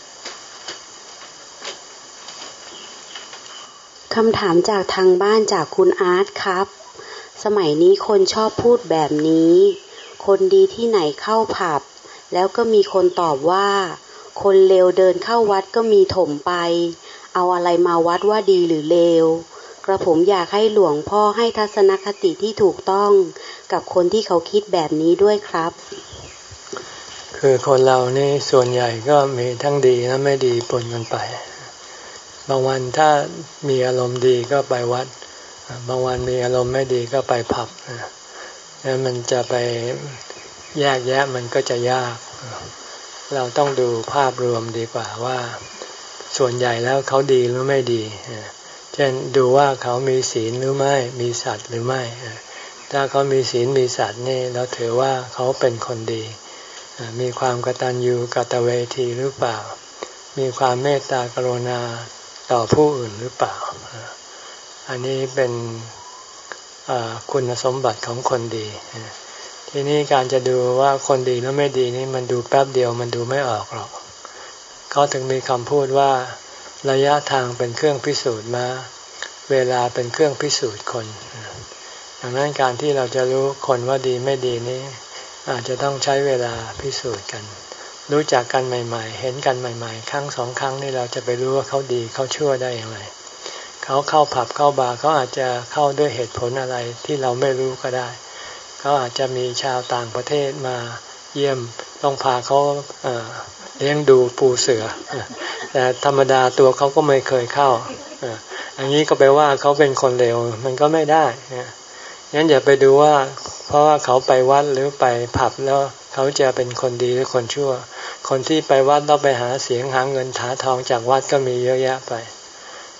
คำถามจากทางบ้านจากคุณอาร์ตครับสมัยนี้คนชอบพูดแบบนี้คนดีที่ไหนเข้าผับแล้วก็มีคนตอบว่าคนเลวเดินเข้าวัดก็มีถมไปเอาอะไรมาวัดว่าดีหรือเลวกระผมอยากให้หลวงพ่อให้ทัศนคติที่ถูกต้องกับคนที่เขาคิดแบบนี้ด้วยครับคือคนเรานี่ส่วนใหญ่ก็มีทั้งดีและไม่ดีปนกันไปบางวันถ้ามีอารมณ์ดีก็ไปวัดบางวันมีอารมณ์ไม่ดีก็ไปผับแล้วมันจะไปแยกแยะมันก็จะยากเราต้องดูภาพรวมดีกว่าว่าส่วนใหญ่แล้วเขาดีหรือไม่ดีเช่นดูว่าเขามีศีลหรือไม่มีสัตว์หรือไม่ถ้าเขามีศีลมีสัตว์นี่เราถือว่าเขาเป็นคนดีมีความกตัญญูกตเวทีหรือเปล่ามีความเมตตากรุณาต่อผู้อื่นหรือเปล่าอันนี้เป็นคุณสมบัติของคนดีทีนี้การจะดูว่าคนดีหรือไม่ดีนี่มันดูแป๊บเดียวมันดูไม่ออกหรอกเขาถึงมีคำพูดว่าระยะทางเป็นเครื่องพิสูจน์ม้าเวลาเป็นเครื่องพิสูจน์คนดังนั้นการที่เราจะรู้คนว่าดีไม่ดีนี้อาจจะต้องใช้เวลาพิสูจน์กันรู้จักกันใหม่ๆเห็นกันใหม่ๆครั้งสองครั้งนี่เราจะไปรู้ว่าเขาดีเขาชั่วได้อย่างไรเขาเข้าผับเข้าบาร์เขาอาจจะเข้าด้วยเหตุผลอะไรที่เราไม่รู้ก็ได้เขาอาจจะมีชาวต่างประเทศมาเยี่ยมต้องพาเขาเอ่อเลี้ยงดูปูเสือแต่ธรรมดาตัวเขาก็ไม่เคยเข้าอันนี้ก็แปลว่าเขาเป็นคนเลวมันก็ไม่ได้งั้นอย่าไปดูว่าเพราะว่าเขาไปวัดหรือไปผับแล้วเขาจะเป็นคนดีหรือคนชั่วคนที่ไปวัดแล้วไปหาเสียงหาเงินหาทองจากวัดก็มีเยอะแยะไป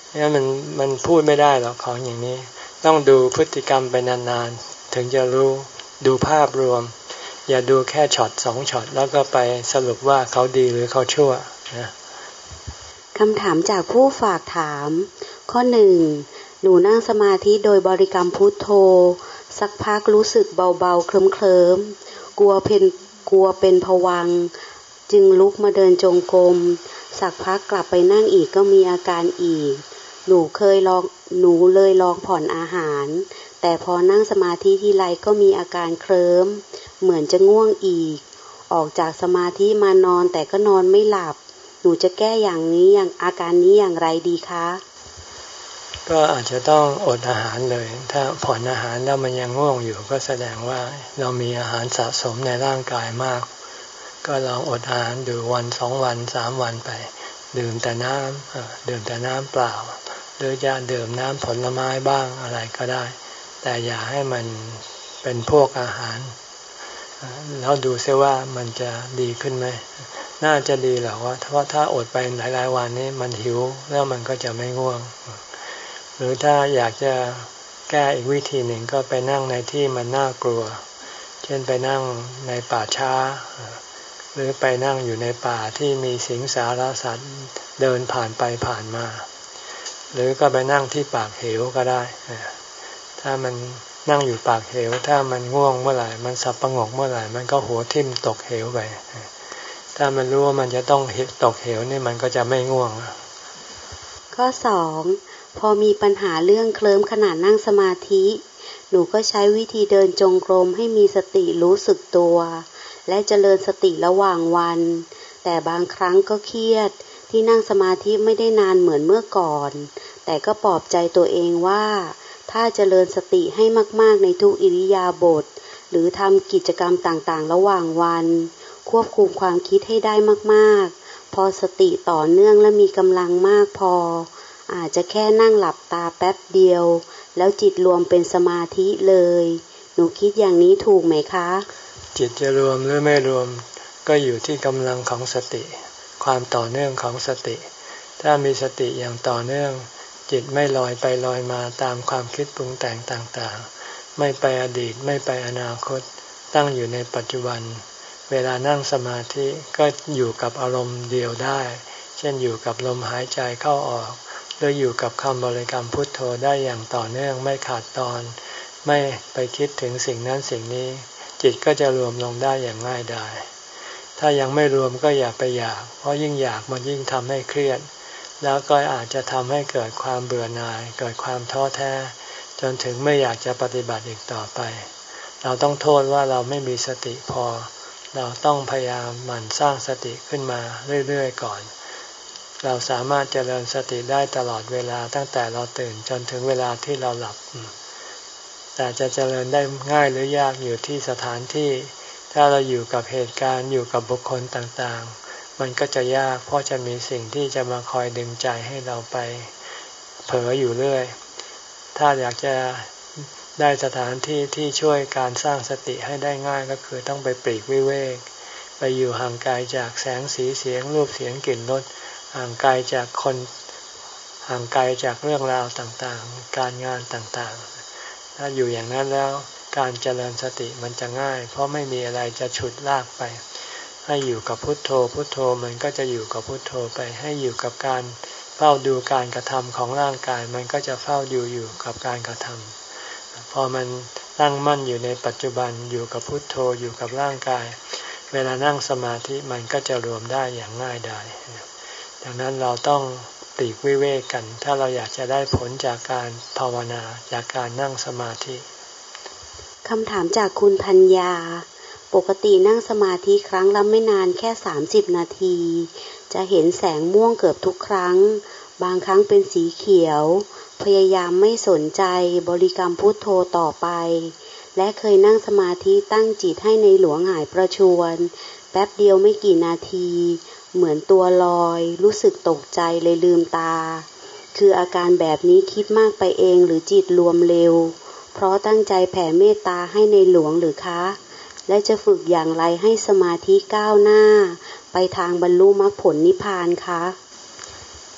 นี่มันมันพูดไม่ได้หรอกของอย่างนี้ต้องดูพฤติกรรมไปนานๆถึงจะรู้ดูภาพรวมอย่าดูแค่ช็อตสองช็อตแล้วก็ไปสรุปว่าเขาดีหรือเขาชั่วนะคำถามจากผู้ฝากถามข้อหนึ่งหนูนั่งสมาธิโดยบริกรรมพุทโธสักพักรู้สึกเบาๆเคลิ้มๆกลัวเป็นกลัวเป็นภวังค์จึงลุกมาเดินจงกรมสักพักกลับไปนั่งอีกก็มีอาการอีกหนูเคยลองหนูเลยลองผ่อนอาหารแต่พอนั่งสมาธิทีไรก็มีอาการเคลิ้มเหมือนจะง่วงอีกออกจากสมาธิมานอนแต่ก็นอนไม่หลับหนูจะแก้อย่างนี้อย่างอาการนี้อย่างไรดีคะก็อาจจะต้องอดอาหารเลยถ้าผ่อนอาหารแล้วมันยังง่วงอยู่ก็แสดงว่าเรามีอาหารสะสมในร่างกายมากก็ลองอดอาหารดูวันสองวันสามวันไปดื่มแต่น้ำดื่มแต่น้ำเปล่าหรือจะดื่มน้ำผลไม้บ้างอะไรก็ได้แต่อย่าให้มันเป็นพวกอาหารแล้วดูซิว่ามันจะดีขึ้นไหมน่าจะดีแหละว่าเพราะถ้าอดไปหลายๆวันนี้มันหิวแล้วมันก็จะไม่ง่วงหรือถ้าอยากจะแก้อีกวิธีหนึ่งก็ไปนั่งในที่มันน่ากลัวเช่นไปนั่งในป่าช้าหรือไปนั่งอยู่ในป่าที่มีสิงสารสัตว์เดินผ่านไปผ่านมาหรือก็ไปนั่งที่ปากเหวก็ได้ถ้ามันนั่งอยู่ปากเหวถ้ามันง่วงเมื่อไหร่มันสับประงกเมื่อไหร่มันก็หัวทิ่มตกเหวไปถ้ามันรู้ว่ามันจะต้องตกเหวนี่มันก็จะไม่ง่วงข้อสองพอมีปัญหาเรื่องเคลิ้มขณะนั่งสมาธิหนูก็ใช้วิธีเดินจงกรมให้มีสติรู้สึกตัวและเจริญสติระหว่างวันแต่บางครั้งก็เครียดที่นั่งสมาธิไม่ได้นานเหมือนเมื่อก่อนแต่ก็ปลอบใจตัวเองว่าถ้าเจริญสติให้มากๆในทุกอิริยาบถหรือทำกิจกรรมต่างๆระหว่างวันควบคุมความคิดให้ได้มากๆพอสติต่อเนื่องและมีกำลังมากพออาจจะแค่นั่งหลับตาแป๊บเดียวแล้วจิตรวมเป็นสมาธิเลยหนูคิดอย่างนี้ถูกไหมคะจิตจะรวมหรือไม่รวมก็อยู่ที่กำลังของสติความต่อเนื่องของสติถ้ามีสติอย่างต่อเนื่องจิตไม่ลอยไปลอยมาตามความคิดปรุงแต่งต่างๆไม่ไปอดีตไม่ไปอนาคตตั้งอยู่ในปัจจุบันเวลานั่งสมาธิก็อยู่กับอารมณ์เดียวได้เช่นอยู่กับลมหายใจเข้าออกหรืออยู่กับคำบริกรรมพุทโธได้อย่างต่อเนื่องไม่ขาดตอนไม่ไปคิดถึงสิ่งนั้นสิ่งนี้จิตก็จะรวมลงได้อย่างง่ายดายถ้ายังไม่รวมก็อย่าไปอยากเพราะยิ่งอยากมันยิ่งทำให้เครียดแล้วก็อาจจะทำให้เกิดความเบื่อหน่ายเกิดความท้อแท้จนถึงไม่อยากจะปฏิบัติอีกต่อไปเราต้องโทษว่าเราไม่มีสติพอเราต้องพยายามหมั่นสร้างสติขึ้นมาเรื่อยๆก่อนเราสามารถเจริญสติได้ตลอดเวลาตั้งแต่เราตื่นจนถึงเวลาที่เราหลับแต่จะเจริญได้ง่ายหรือยากอยู่ที่สถานที่ถ้าเราอยู่กับเหตุการณ์อยู่กับบุคคลต่างๆมันก็จะยากเพราะจะมีสิ่งที่จะมาคอยดึงใจให้เราไปเผลออยู่เรื่อยถ้าอยากจะได้สถานที่ที่ช่วยการสร้างสติให้ได้ง่ายก็คือต้องไปปลีกวิเวกไปอยู่ห่างไกลจากแสงสีเสียงรูปเสียงกลิ่นรสห่างไกลจากคนห่างไกลจากเรื่องราวต่างๆการงานต่างๆถ้าอยู่อย่างนั้นแล้วการเจริญสติมันจะง่ายเพราะไม่มีอะไรจะฉุดลากไปให้อยู่กับพุทโธพุทโธมันก็จะอยู่กับพุทโธไปให้อยู่กับการเฝ้าดูการกระทำของร่างกายมันก็จะเฝ้าดูอยู่กับการกระทำพอมันตั้งมั่นอยู่ในปัจจุบันอยู่กับพุทโธอยู่กับร่างกายเวลานั่งสมาธิมันก็จะรวมได้อย่างง่ายดายดังนั้นเราต้องปลีกวิเวกกันถ้าเราอยากจะได้ผลจากการภาวนาจากการนั่งสมาธิคำถามจากคุณธัญญาปกตินั่งสมาธิครั้งละไม่นานแค่สามสิบนาทีจะเห็นแสงม่วงเกือบทุกครั้งบางครั้งเป็นสีเขียวพยายามไม่สนใจบริกรรมพุทโธต่อไปและเคยนั่งสมาธิตั้งจิตให้ในหลวงหายประชวรแป๊บเดียวไม่กี่นาทีเหมือนตัวลอยรู้สึกตกใจเลยลืมตาคืออาการแบบนี้คิดมากไปเองหรือจิตรวมเร็วเพราะตั้งใจแผ่เมตตาให้ในหลวงหรือคะและจะฝึกอย่างไรให้สมาธิก้าวหน้าไปทางบรรลุมรรคผลนิพพานคะ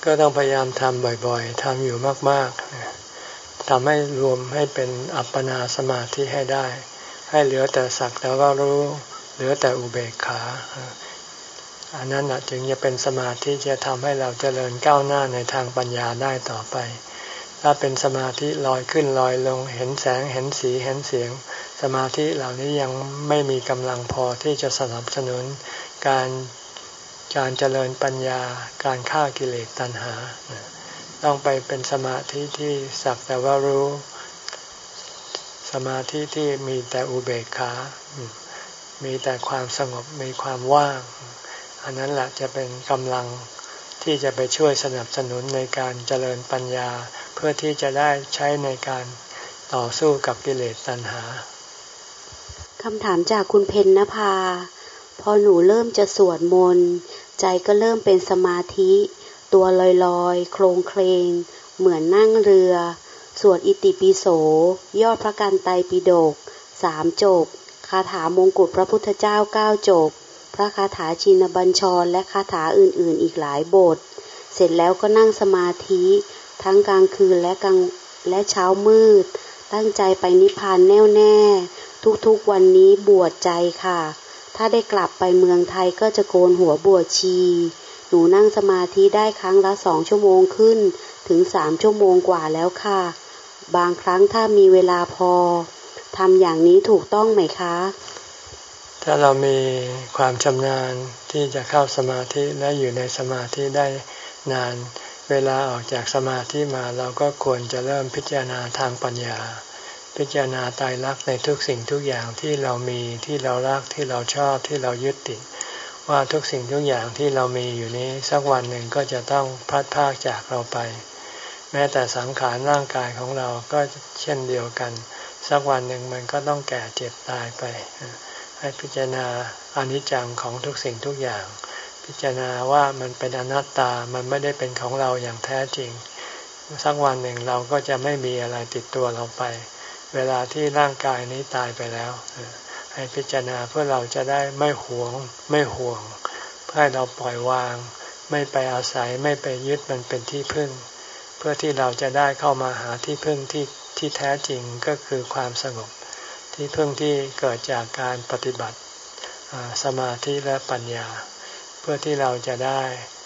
ก็ต้องพยายามทำบ่อยๆทำอยู่มากๆทำให้รวมให้เป็นอัปปนาสมาธิให้ได้ให้เหลือแต่สักแต่ว่ารู้เหลือแต่อุเบกขาอันนั้นจึงจะเป็นสมาธิจะทำให้เราเจริญก้าวหน้าในทางปัญญาได้ต่อไปถ้าเป็นสมาธิลอยขึ้นลอยลงเห็นแสงเห็นสีเห็นเสียงสมาธิเหล่านี้ยังไม่มีกำลังพอที่จะสนับสนุนการการเจริญปัญญาการฆ่ากิเลสตัณหาต้องไปเป็นสมาธิที่สักแต่ว่ารู้สมาธิที่มีแต่อุเบกขามีแต่ความสงบมีความว่างอันนั้นแหละจะเป็นกำลังที่จะไปช่วยสนับสนุนในการเจริญปัญญาเพื่อที่จะได้ใช้ในการต่อสู้กับกิเลสตัณหาคำถามจากคุณเพ็ญนภาพอหนูเริ่มจะสวดมนต์ใจก็เริ่มเป็นสมาธิตัวลอยๆโครงเคลงเหมือนนั่งเรือสวดอิติปิโสยอดพระกันไตรปิฎกสามจบคาถามงกุฎพระพุทธเจ้าเก้าจบพระคาถาชินบัญชรและคาถาอื่นๆอีกหลายบทเสร็จแล้วก็นั่งสมาธิทั้งกลางคืนและกลางและเช้ามืดตั้งใจไปนิพพานแน่วแน่ทุกๆวันนี้บวชใจค่ะถ้าได้กลับไปเมืองไทยก็จะโกนหัวบวชชีหนูนั่งสมาธิได้ครั้งละสองชั่วโมงขึ้นถึงสามชั่วโมงกว่าแล้วค่ะบางครั้งถ้ามีเวลาพอทำอย่างนี้ถูกต้องไหมคะถ้าเรามีความชำนาญที่จะเข้าสมาธิและอยู่ในสมาธิได้นานเวลาออกจากสมาธิมาเราก็ควรจะเริ่มพิจารณาทางปัญญาพิจารณาไตรลักษณ์ในทุกสิ่งทุกอย่างที่เรามีที่เรารักที่เราชอบที่เรายึดติดว่าทุกสิ่งทุกอย่างที่เรามีอยู่นี้สักวันหนึ่งก็จะต้องพลัดพรากจากเราไปแม้แต่สังขารร่างกายของเราก็เช่นเดียวกันสักวันหนึ่งมันก็ต้องแก่เจ็บตายไปให้พิจารณาอนิจจังของทุกสิ่งทุกอย่างพิจารณาว่ามันเป็นอนัตตามันไม่ได้เป็นของเราอย่างแท้จริงสักวันหนึ่งเราก็จะไม่มีอะไรติดตัวเราไปเวลาที่ร่างกายนี้ตายไปแล้วให้พิจารณาเพื่อเราจะได้ไม่หวงไม่ห่วงเพื่อให้เราปล่อยวางไม่ไปอาศัยไม่ไปยึดมันเป็นที่พึ่งเพื่อที่เราจะได้เข้ามาหาที่พึ่งที่ที่แท้จริงก็คือความสงบที่พึ่งที่เกิดจากการปฏิบัติสมาธิและปัญญาเพื่อที่เราจะได้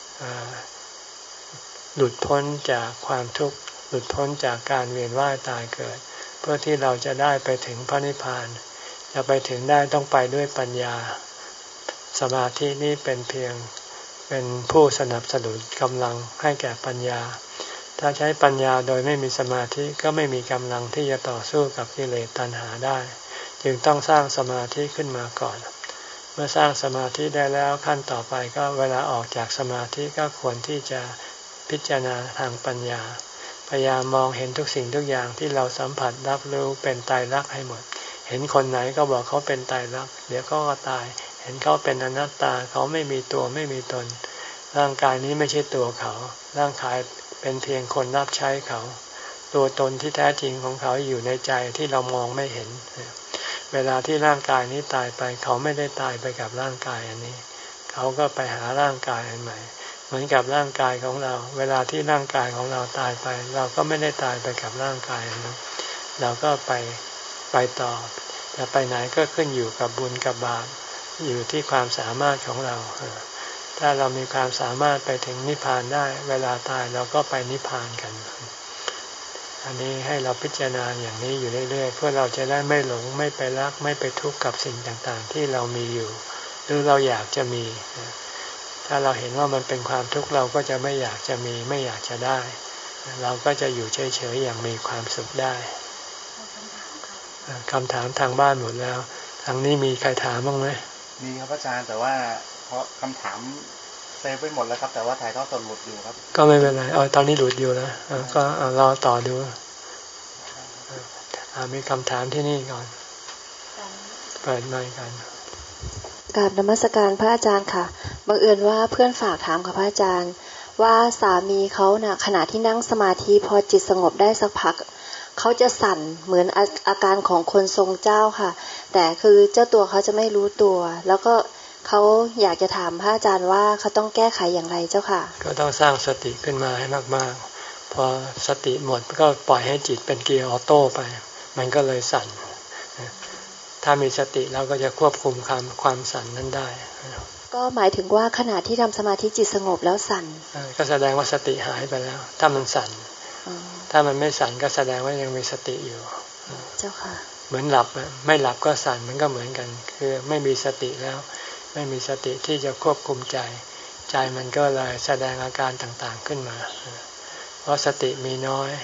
หลุดพ้นจากความทุกข์หลุดพ้นจากการเวียนว่ายตายเกิดเพื่อที่เราจะได้ไปถึงพระนิพพานจะไปถึงได้ต้องไปด้วยปัญญาสมาธินี้เป็นเพียงเป็นผู้สนับสนุนกำลังให้แก่ปัญญาถ้าใช้ปัญญาโดยไม่มีสมาธิก็ไม่มีกำลังที่จะต่อสู้กับกิเลสตัณหาได้จึงต้องสร้างสมาธิขึ้นมาก่อนเมื่อสร้างสมาธิได้แล้วขั้นต่อไปก็เวลาออกจากสมาธิก็ควรที่จะพิจารณาทางปัญญาพยายามมองเห็นทุกสิ่งทุกอย่างที่เราสัมผัสรับรู้เป็นไตรลักษณ์ให้หมดเห็นคนไหนก็บอกเขาเป็นไตรลักษณ์เดี๋ยวก็ตายเห็นเขาเป็นอนัตตาเขาไม่มีตัวไม่มีตนร่างกายนี้ไม่ใช่ตัวเขาร่างกายเป็นเพียงคนรับใช้เขาตัวตนที่แท้จริงของเขาอยู่ในใจที่เรามองไม่เห็นเวลาที่ร่างกายนี้ตายไปเขาไม่ได้ตายไปกับร่างกายอันนี้เขาก็ไปหาร่างกายอันใหม่เหมือนกับร่างกายของเราเวลาที่ร่างกายของเราตายไปเราก็ไม่ได้ตายไปกับร่างกายอันนั้นเราก็ไปไปต่อจะไปไหนก็ขึ้นอยู่กับบุญกับบาปอยู่ที่ความสามารถของเราถ้าเรามีความสามารถไปถึงนิพพานได้เวลาตายเราก็ไปนิพพานกันอันนี้ให้เราพิจารณาอย่างนี้อยู่เรื่อยๆเพื่อเราจะได้ไม่หลงไม่ไปรักไม่ไปทุกข์กับสิ่งต่างๆที่เรามีอยู่หรือเราอยากจะมีถ้าเราเห็นว่ามันเป็นความทุกข์เราก็จะไม่อยากจะมีไม่อยากจะได้เราก็จะอยู่เฉยๆอย่างมีความสุขได้คำถามทางบ้านหมดแล้วทางนี้มีใครถามบ้างไหมมีครับอาจารย์แต่ว่าเพราะคำถามเซฟไปหมดแล้วครับแต่ว่าถ่ายทอดสดหลุดอยู่ครับก็ไม่เป็นไรเอาตอนนี้หลุดอยู่นะก็รอต่อดูมีคำถามที่นี่ก่อนเปิดไมค์กันกราบนมัสการพระอาจารย์ค่ะบังเอิญว่าเพื่อนฝากถามค่ะพระอาจารย์ว่าสามีเขาน่ะขณะที่นั่งสมาธิพอจิตสงบได้สักพักเขาจะสั่นเหมือนอาการของคนทรงเจ้าค่ะแต่คือเจ้าตัวเขาจะไม่รู้ตัวแล้วก็เขาอยากจะถามพระอาจารย์ว่าเขาต้องแก้ไขอย่างไรเจ้าค่ะก็ต้องสร้างสติขึ้นมาให้มากๆพอสติหมดก็ปล่อยให้จิตเป็นเกียร์ออโต้ไปมันก็เลยสั่นถ้ามีสติแล้วก็จะควบคุมความความสั่นนั้นได้ก็หมายถึงว่าขณะที่ทำสมาธิจิตสงบแล้วสั่นก็แสดงว่าสติหายไปแล้วถ้ามันสั่นถ้ามันไม่สั่นก็แสดงว่ายังมีสติอยู่เจ้าค่ะเหมือนหลับไม่หลับก็สั่นมันก็เหมือนกันคือไม่มีสติแล้วไม่มีสติที่จะควบคุมใจใจมันก็เลยแสดงอาการต่างๆขึ้นมาเพราะสติมีน้อย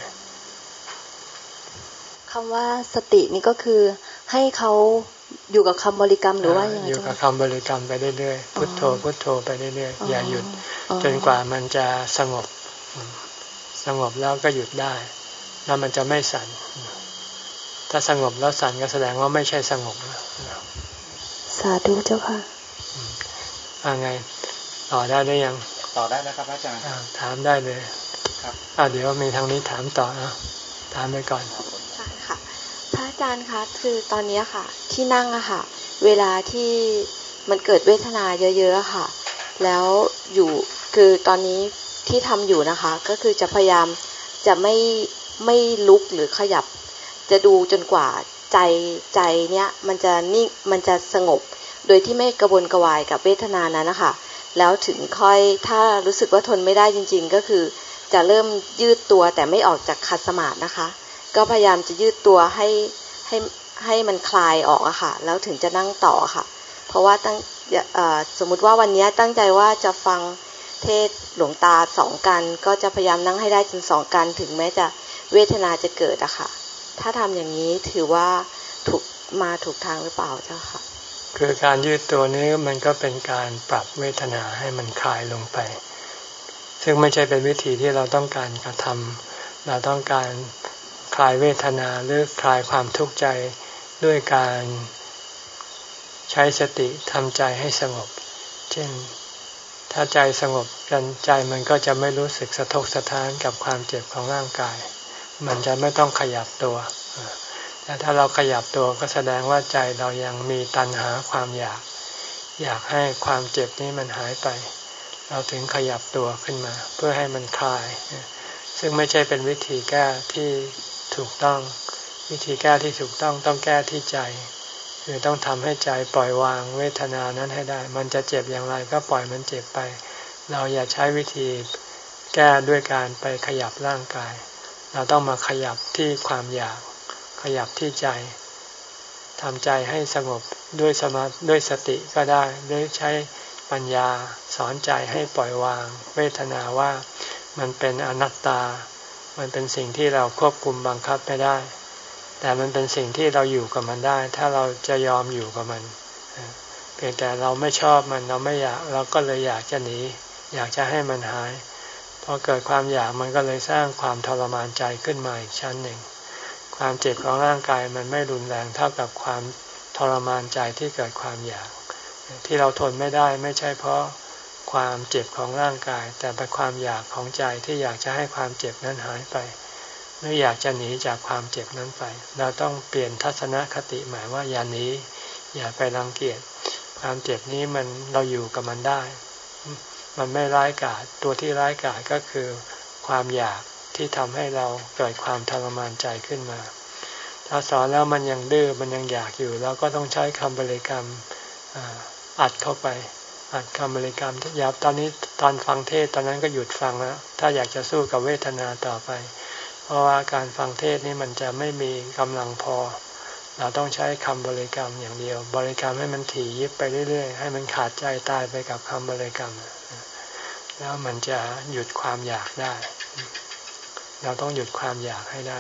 คำว่าสตินี่ก็คือให้เขาอยู่กับคำบริกรรมหรือว่ายังไงอยู่กับคำบริกรรมไปเรื่อยๆพุทโธพุทโธไปเรื่อยๆอย่าหยุดจนกว่ามันจะสงบสงบแล้วก็หยุดได้แล้วมันจะไม่สั่นถ้าสงบแล้วสั่นก็แสดงว่าไม่ใช่สงบสาธุเจ้าค่ะอ่าไงต่อได้หรือยังต่อได้แล้วครับอาจารย์ถามได้เลยครับอ่าเดี๋ยวมีทางนี้ถามต่อนะถามไปก่อนค่ะพระอาจารย์คะคือตอนนี้ค่ะที่นั่งอะค่ะเวลาที่มันเกิดเวทนาเยอะๆค่ะแล้วอยู่คือตอนนี้ที่ทำอยู่นะคะก็คือจะพยายามจะไม่ไม่ลุกหรือขยับจะดูจนกว่าใจใจเนี้ยมันจะนิ่งมันจะสงบโดยที่ไม่กระวนกระวายกับเวทนานั้นนะคะแล้วถึงค่อยถ้ารู้สึกว่าทนไม่ได้จริงๆก็คือจะเริ่มยืดตัวแต่ไม่ออกจากขัดสมาธินะคะก็พยายามจะยืดตัวให้ให้ให้มันคลายออกอะค่ะแล้วถึงจะนั่งต่อค่ะเพราะว่าตั้งสมมุติว่าวันนี้ตั้งใจว่าจะฟังเทศหลวงตาสองกันก็จะพยายามนั่งให้ได้จนสองกันถึงแม้จะเวทนาจะเกิดอะค่ะถ้าทำอย่างนี้ถือว่าถูกมาถูกทางหรือเปล่าเจ้าค่ะคือการยืดตัวนี้มันก็เป็นการปรับเวทนาให้มันคลายลงไปซึ่งไม่ใช่เป็นวิธีที่เราต้องการกระทำเราต้องการคลายเวทนาหรือคลายความทุกข์ใจด้วยการใช้สติทำใจให้สงบเช่นถ้าใจสงบกันใจมันก็จะไม่รู้สึกสะทกสะท้านกับความเจ็บของร่างกายมันจะไม่ต้องขยับตัวแต่ถ้าเราขยับตัวก็แสดงว่าใจเรายังมีตัณหาความอยากอยากให้ความเจ็บนี้มันหายไปเราถึงขยับตัวขึ้นมาเพื่อให้มันคลายซึ่งไม่ใช่เป็นวิธีแก้ที่ถูกต้องวิธีแก้ที่ถูกต้องต้องแก้ที่ใจคือต้องทำให้ใจปล่อยวางเวทนานั้นให้ได้มันจะเจ็บอย่างไรก็ปล่อยมันเจ็บไปเราอย่าใช้วิธีแก้ด้วยการไปขยับร่างกายเราต้องมาขยับที่ความอยากขยับที่ใจทำใจให้สงบด้วยสมาด้วยสติก็ได้หรือใช้ปัญญาสอนใจให้ปล่อยวางเวทนาว่ามันเป็นอนัตตามันเป็นสิ่งที่เราควบคุมบังคับไม่ได้แต่มันเป็นสิ่งที่เราอยู่กับมันได้ถ้าเราจะยอมอยู่กับมันเพียงแต่เราไม่ชอบมันเราไม่อยากเราก็เลยอยากจะหนีอยากจะให้มันหายพอเกิดความอยากมันก็เลยสร้างความทรมานใจขึ้นมาอีกชั้นหนึ่งความเจ็บของร่างกายมันไม่รุนแรงเท่ากับความทรมานใจที่เกิดความอยากที่เราทนไม่ได้ไม่ใช่เพราะความเจ็บของร่างกายแต่เป็นความอยากของใจที่อยากจะให้ความเจ็บนั้นหายไปหรืออยากจะหนีจากความเจ็บนั้นไปเราต้องเปลี่ยนทัศนคติหมายว่าอย่าหนีอย่าไปรังเกียจความเจ็บนี้มันเราอยู่กับมันได้มันไม่ร้ายกาจตัวที่ร้ายกาจก็คือความอยากที่ทำให้เราเกิดความทรมานใจขึ้นมาถ้าสอนแล้วมันยังดื้อมันยังอยากอยู่เราก็ต้องใช้คำบริกรรมอัดเข้าไปอัดคำบริกรรมที่ยับตอนนี้ตอนฟังเทศตอนนั้นก็หยุดฟังแล้วถ้าอยากจะสู้กับเวทนาต่อไปเพราะว่าการฟังเทศนี่มันจะไม่มีกำลังพอเราต้องใช้คำบริกรรมอย่างเดียวบริกรรมให้มันถี่ยิบไปเรื่อยๆให้มันขาดใจตายไปกับคำบริกรรมแล้วมันจะหยุดความอยากได้เราต้องหยุดความอยากให้ได้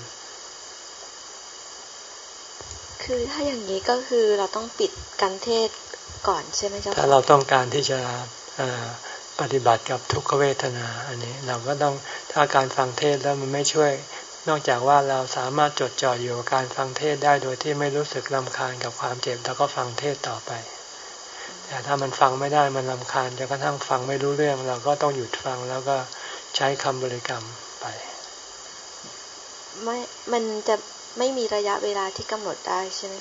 คือถ้าอย่างนี้ก็คือเราต้องปิดการเทศก่อนใช่ไหมเจ้าค่ะถ้าเราต้องการที่จะปฏิบัติกับทุกขเวทนาอันนี้เราก็ต้องถ้าการฟังเทศแล้วมันไม่ช่วยนอกจากว่าเราสามารถจดจ่ออยู่กับการฟังเทศได้โดยที่ไม่รู้สึกรำคาญกับความเจ็บแล้วก็ฟังเทศต่อไปแต่ถ้ามันฟังไม่ได้มันรำคาญจนกระทั่งฟังไม่รู้เรื่องเราก็ต้องหยุดฟังแล้วก็ใช้คำบริกรรมไปไม่มันจะไม่มีระยะเวลาที่กำหนดได้ใช่ไหมคะ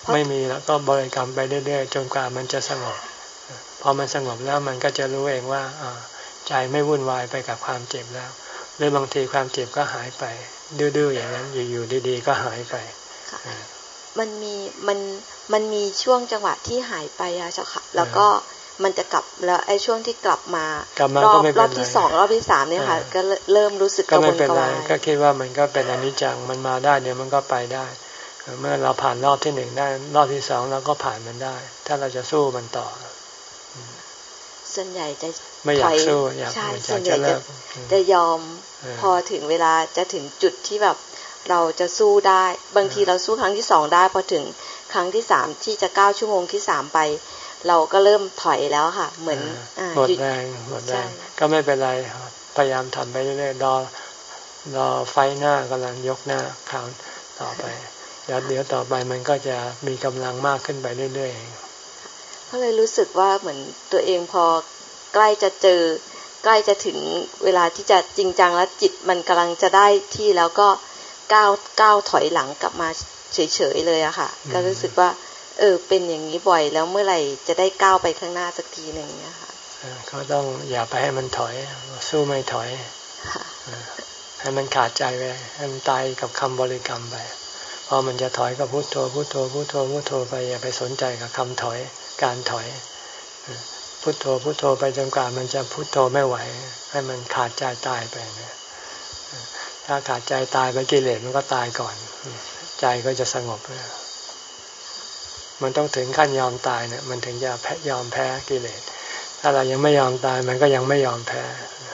ไม่มีแล้วก็บริกรรมไปเรื่อยๆจนกว่ามันจะสงบพอมันสงบแล้วมันก็จะรู้เองว่าใจไม่วุ่นวายไปกับความเจ็บแล้วหรือบางทีความเจ็บก็หายไปดื้อๆอย่างนั้นอยู่ๆดีๆก็หายไปมันมีมันมันมีช่วงจังหวะที่หายไปอะเจ้าค่ะแล้วก็มันจะกลับแล้วไอ้ช่วงที่กลับมารอบรอบที่สองรอบที่สามเนี่ยค่ะก็เริ่มรู้สึกกระวนกระวายก็คิดว่ามันก็เป็นอนิจจังมันมาได้เดี๋ยวมันก็ไปได้เมื่อเราผ่านรอบที่หนึ่งได้รอบที่สองเราก็ผ่านมันได้ถ้าเราจะสู้มันต่อส่วนใหญ่จะไม่อยากสู้อยากส่วนใหญ่จะจะยอมพอถึงเวลาจะถึงจุดที่แบบเราจะสู้ได้บางทีเราสู้ครั้งที่สองได้พอถึงครั้งที่สามที่จะเก้าชั่วโมงที่สามไปเราก็เริ่มถอยแล้วค่ะเหมือนหมดแรงหมดแรงก็ไม่เป็นไรพยายามทำไปเรื่อยๆรอรอไฟหน้ากำลังยกหน้าข่าวต่อไปแล้วเดี๋ยวต่อไปมันก็จะมีกำลังมากขึ้นไปเรื่อยๆก็เลยรู้สึกว่าเหมือนตัวเองพอใกล้จะเจอใกล้จะถึงเวลาที่จะจริงจังแล้วจิตมันกำลังจะได้ที่แล้วก็ก้าวก้าวถอยหลังกลับมาเฉยๆเลยอะค่ะก็รู้สึกว่าเออเป็นอย่างนี้บ่อยแล้วเมื่อไหร่จะได้ก้าวไปข้างหน้าสักทีหนึ่งเนี่ยค่ะก็ต้องอย่าไปให้มันถอยสู้ไม่ถอยให้มันขาดใจไปให้มันตายกับคำบริกรรมไปพอมันจะถอยก็พุทโธพุทโธพุทโธพุทโธไปอย่าไปสนใจกับคำถอยการถอยพุทโธพุทโธไปจนกว่ามันจะพุทโธไม่ไหวให้มันขาดใจตายไปนะถ้าขาดใจตายไปกิเลสมันก็ตายก่อนใจก็จะสงบมันต้องถึงขั้นยอมตายเนี่ยมันถึงจะแพ้ยอมแพ้กิเลสถ้าเรายังไม่ยอมตายมันก็ยังไม่ยอมแพ้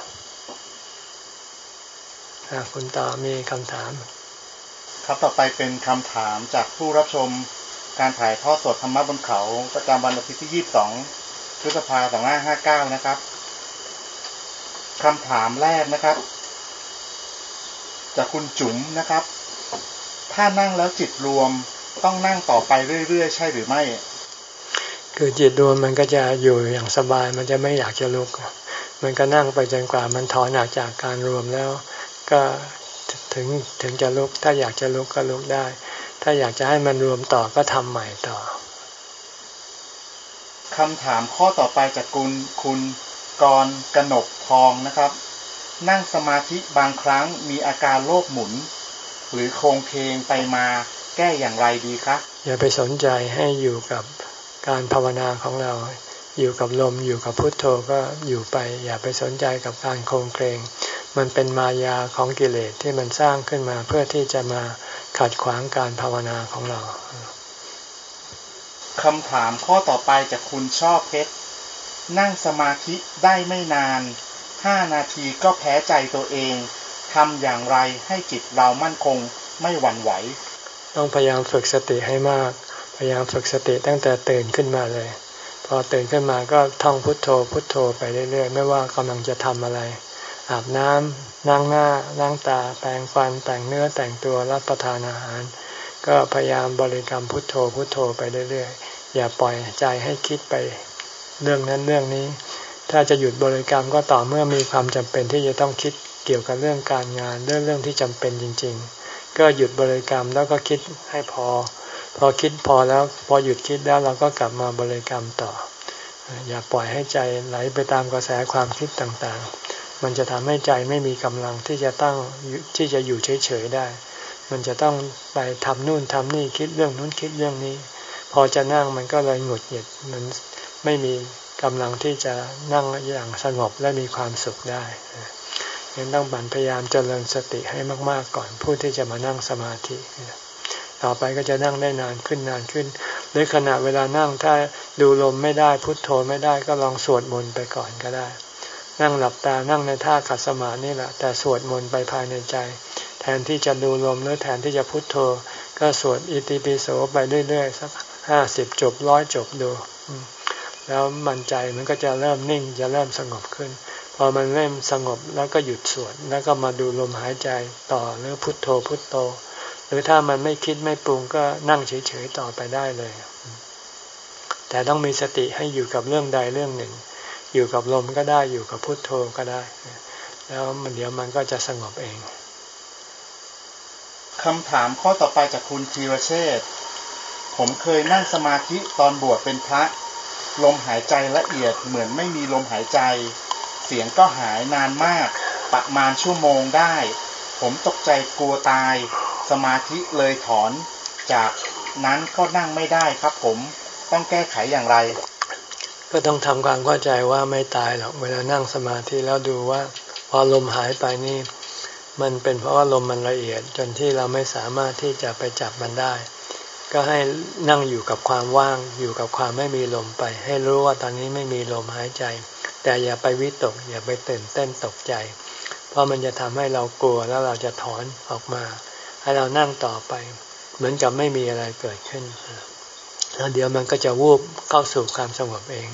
คุณต่อมีคำถามครับต่อไปเป็นคำถามจากผู้รับชมการถ่ายทอดสดธรรมะบนเขาประจำวันอาทิตย์ที่ยี่สิบสองพฤษภาคมสองพันห้าร้อยห้าสิบเก้านะครับคำถามแรกนะครับจากคุณจุ๋มนะครับถ้านั่งแล้วจิตรวมต้องนั่งต่อไปเรื่อยๆใช่หรือไม่คือจิตรวมมันก็จะอยู่อย่างสบายมันจะไม่อยากจะลุกมันก็นั่งไปจนกว่ามันถอนออกจากการรวมแล้วก็ถึงถึงจะลุกถ้าอยากจะลุกก็ลุกได้ถ้าอยากจะให้มันรวมต่อก็ทำใหม่ต่อคำถามข้อต่อไปจากคุณคุณกรกนกทองนะครับนั่งสมาธิบางครั้งมีอาการโลกหมุนหรือโคลงเคลงไปมาแก้อย่างไรดีคะอย่าไปสนใจให้อยู่กับการภาวนาของเราอยู่กับลมอยู่กับพุทโธก็อยู่ไปอย่าไปสนใจกับการโคลงเคลงมันเป็นมายาของกิเลสที่มันสร้างขึ้นมาเพื่อที่จะมาขัดขวางการภาวนาของเราคำถามข้อต่อไปจากคุณชอบเพชรนั่งสมาธิได้ไม่นานห้านาทีก็แพ้ใจตัวเองทำอย่างไรให้จิตเรามั่นคงไม่หวั่นไหวต้องพยายามฝึกสติให้มากพยายามฝึกสติตั้งแต่ตื่นขึ้นมาเลยพอตื่นขึ้นมาก็ท่องพุทโธพุทโธไปเรื่อยๆไม่ว่ากำลังจะทำอะไรอาบน้ำล้างหน้าล้างตาแปรงฟันแต่งเนื้อแต่งตัวรับประทานอาหารก็พยายามบริกรรมพุทโธพุทโธไปเรื่อยๆอย่าปล่อยใจให้คิดไปเรื่องนั้นเรื่องนี้ถ้าจะหยุดบริกรรมก็ต่อเมื่อมีความจำเป็นที่จะต้องคิดเกี่ยวกับเรื่องการงานเรื่องเรื่องที่จำเป็นจริงๆก็หยุดบริกรรมแล้วก็คิดให้พอพอคิดพอแล้วพอหยุดคิดแล้วเราก็กลับมาบริกรรมต่ออย่าปล่อยให้ใจไหลไปตามกระแสความคิดต่างๆมันจะทำให้ใจไม่มีกำลังที่จะตั้งที่จะอยู่เฉยๆได้มันจะต้องไปทำนู่นทำนี่คิดเรื่องนู้นคิดเรื่องนี้พอจะนั่งมันก็เลยหงุดหงิดมันไม่มีกำลังที่จะนั่งอย่างสงบและมีความสุขได้ยังต้องบั่นพยายามเจริญสติให้มากๆก่อนผู้ที่จะมานั่งสมาธิต่อไปก็จะนั่งได้นานขึ้นนานขึ้นหรือขณะเวลานั่งถ้าดูลมไม่ได้พุทโธไม่ได้ก็ลองสวดมนต์ไปก่อนก็ได้นั่งหลับตานั่งในท่าขัดสมาธินี่แหละแต่สวดมนต์ไปภายในใจแทนที่จะดูลมหรือแทนที่จะพุทโธก็สวดอิติปิโสไปเรื่อยๆสักห้าสิบจบร้อยจบดูแล้วมันใจมันก็จะเริ่มนิ่งจะเริ่มสงบขึ้นพอมันเริ่มสงบแล้วก็หยุดสวดแล้วก็มาดูลมหายใจต่อหรือพุทโธพุทโธหรือถ้ามันไม่คิดไม่ปรุงก็นั่งเฉยๆต่อไปได้เลยแต่ต้องมีสติให้อยู่กับเรื่องใดเรื่องหนึ่งอยู่กับลมก็ได้อยู่กับพุทโธก็ได้แล้วมันเดี๋ยวมันก็จะสงบเองคำถามข้อต่อไปจากคุณธีรเชษฐ์ผมเคยนั่งสมาธิตอนบวชเป็นพระลมหายใจละเอียดเหมือนไม่มีลมหายใจเสียงก็หายนานมากประมาณชั่วโมงได้ผมตกใจกลัวตายสมาธิเลยถอนจากนั้นก็นั่งไม่ได้ครับผมต้องแก้ไขอย่างไรก็ต้องทำความเข้าใจว่าไม่ตายหรอกเวลานั่งสมาธิแล้วดูว่าพอลมหายไปนี่มันเป็นเพราะว่าลมมันละเอียดจนที่เราไม่สามารถที่จะไปจับมันได้ก็ให้นั่งอยู่กับความว่างอยู่กับความไม่มีลมไปให้รู้ว่าตอนนี้ไม่มีลมหายใจแต่อย่าไปวิตกอย่าไปตื่นเต้นตกใจเพราะมันจะทำให้เรากลัวแล้วเราจะถอนออกมาให้เรานั่งต่อไปเหมือนกับไม่มีอะไรเกิดขึ้นแล้วเดี๋ยวมันก็จะวูบเข้าสู่ความสงบเอง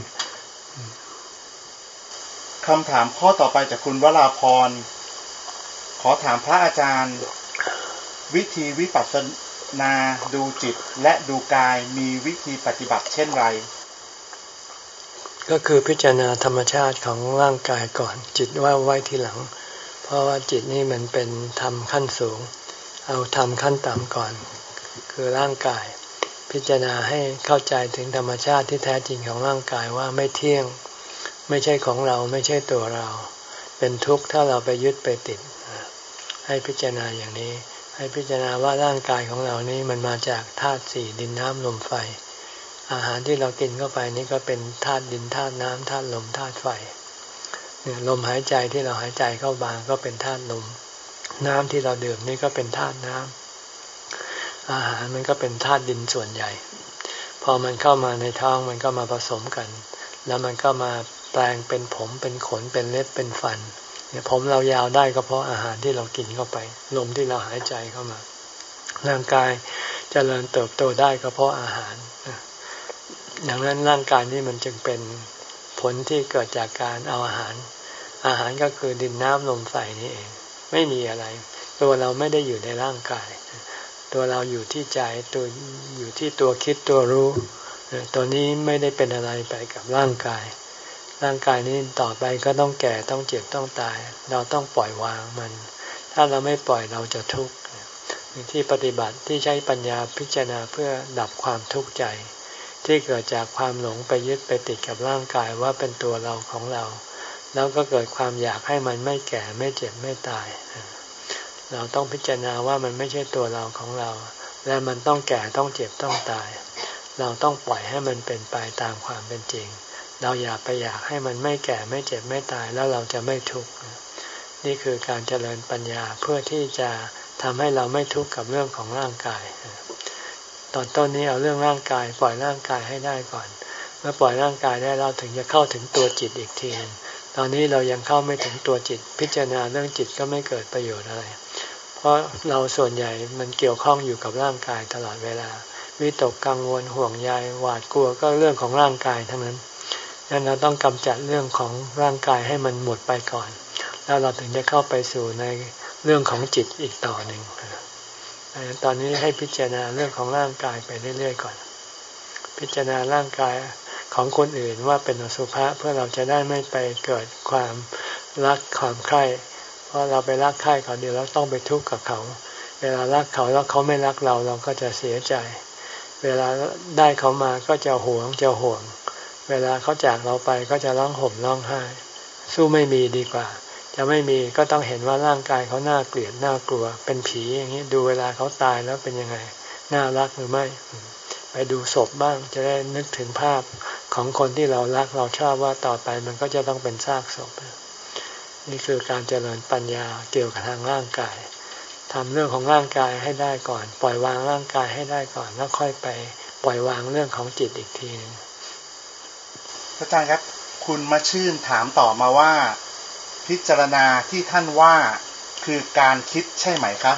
คำถามข้อต่อไปจากคุณวราพรขอถามพระอาจารย์วิธีวิปัสสนาดูจิตและดูกายมีวิธีปฏิบัติเช่นไรก็คือพิจารณาธรรมชาติของร่างกายก่อนจิตว่าไว้ทีหลังเพราะว่าจิตนี่มันเป็นธรรมขั้นสูงเอาธรรมขั้นต่ำก่อนคือร่างกายพิจารณาให้เข้าใจถึงธรรมชาติที่แท้จริงของร่างกายว่าไม่เที่ยงไม่ใช่ของเราไม่ใช่ตัวเราเป็นทุกข์ถ้าเราไปยึดไปติดให้พิจารณาอย่างนี้ให้พิจารณาว่าร่างกายของเรานี้มันมาจากธาตุสี่ดินน้ำลมไฟอาหารที่เรากินเข้าไปนี่ก็เป็นธาตุดินธาตุน้ำธาตุลมธาตุไฟเนี่ยลมหายใจที่เราหายใจเข้ามาก็เป็นธาตุลมน้ำที่เราดื่มนี่ก็เป็นธาตุน้ำอาหารมันก็เป็นธาตุดินส่วนใหญ่พอมันเข้ามาในท้องมันก็มาผสมกันแล้วมันก็มาแปลงเป็นผมเป็นขนเป็นเล็บเป็นฟันเนี่ยผมเรายาวได้ก็เพราะอาหารที่เรากินเข้าไปลมที่เราหายใจเข้ามาร่างกายเจริญเติบโตได้ก็เพราะอาหารดังนั้นร่างกายนี้มันจึงเป็นผลที่เกิดจากการเอาอาหารอาหารก็คือดินน้ำลมไฟนี่เองไม่มีอะไรตัวเราไม่ได้อยู่ในร่างกายตัวเราอยู่ที่ใจตัวอยู่ที่ตัวคิดตัวรู้ตัวนี้ไม่ได้เป็นอะไรไปกับร่างกายร่างกายนี้ต่อไปก็ต้องแก่ต้องเจ็บต้องตายเราต้องปล่อยวางมันถ้าเราไม่ปล่อยเราจะทุกข์ที่ปฏิบัติที่ใช้ปัญญาพิจารณาเพื่อดับความทุกข์ใจที่เกิดจากความหลงไปยึดไปติดกับร่างกายว่าเป็นตัวเราของเราแล้วก็เกิดความอยากให้มันไม่แก่ไม่เจ็บไม่ตายเราต้องพิจารณาว่ามันไม่ใช่ตัวเราของเราและมันต้องแก่ต้องเจ็บต้องตายเราต้องปล่อยให้มันเป็นไปตามความเป็นจริงเราอย่าไปอยากให้มันไม่แก่ไม่เจ็บไม่ตายแล้วเราจะไม่ทุกข์นี่คือการเจริญปัญญาเพื่อที่จะทำให้เราไม่ทุกข์กับเรื่องของร่างกายตอนต้นนี้เอาเรื่องร่างกายปล่อยร่างกายให้ได้ก่อนเมื่อปล่อยร่างกายได้เราถึงจะเข้าถึงตัวจิตอีกทีนึงตอนนี้เรายังเข้าไม่ถึงตัวจิตพิจารณาเรื่องจิตก็ไม่เกิดประโยชน์อะไรเพราะเราส่วนใหญ่มันเกี่ยวข้องอยู่กับร่างกายตลอดเวลาวิตกกังวลห่วงใยหวาดกลัวก็เรื่องของร่างกายทั้งนั้นงั้นเราต้องกำจัดเรื่องของร่างกายให้มันหมดไปก่อนแล้วเราถึงจะเข้าไปสู่ในเรื่องของจิตอีกต่อหนึ่งตอนนี้ให้พิจารณาเรื่องของร่างกายไปเรื่อยๆก่อนพิจารณาร่างกายของคนอื่นว่าเป็นอสุภะเพื่อเราจะได้ไม่ไปเกิดความรักความใคร่เพราะเราไปรักใคร่เขาเดี๋ยวเราต้องไปทุกข์กับเขาเวลารักเขาแล้วเขาไม่รักเราเราก็จะเสียใจเวลาได้เขามาก็จะหวงจะห่วงเวลาเขาจากเราไปก็จะร้องห่มร้องไห้สู้ไม่มีดีกว่าจะไม่มีก็ต้องเห็นว่าร่างกายเขาน่าเกลียดน่ากลัวเป็นผีอย่างนี้ดูเวลาเขาตายแล้วเป็นยังไงน่ารักหรือไม่ไปดูศพบ้างจะได้นึกถึงภาพของคนที่เรารักเราชอบว่าต่อไปมันก็จะต้องเป็นซากศพนี่คือการเจริญปัญญาเกี่ยวกับทางร่างกายทำเรื่องของร่างกายให้ได้ก่อนปล่อยวางร่างกายให้ได้ก่อนแล้วค่อยไปปล่อยวางเรื่องของจิตอีกทีนึงอาจารย์ครับคุณมาชื่นถามต่อมาว่าพิจารณาที่ท่านว่าคือการคิดใช่ไหมคะ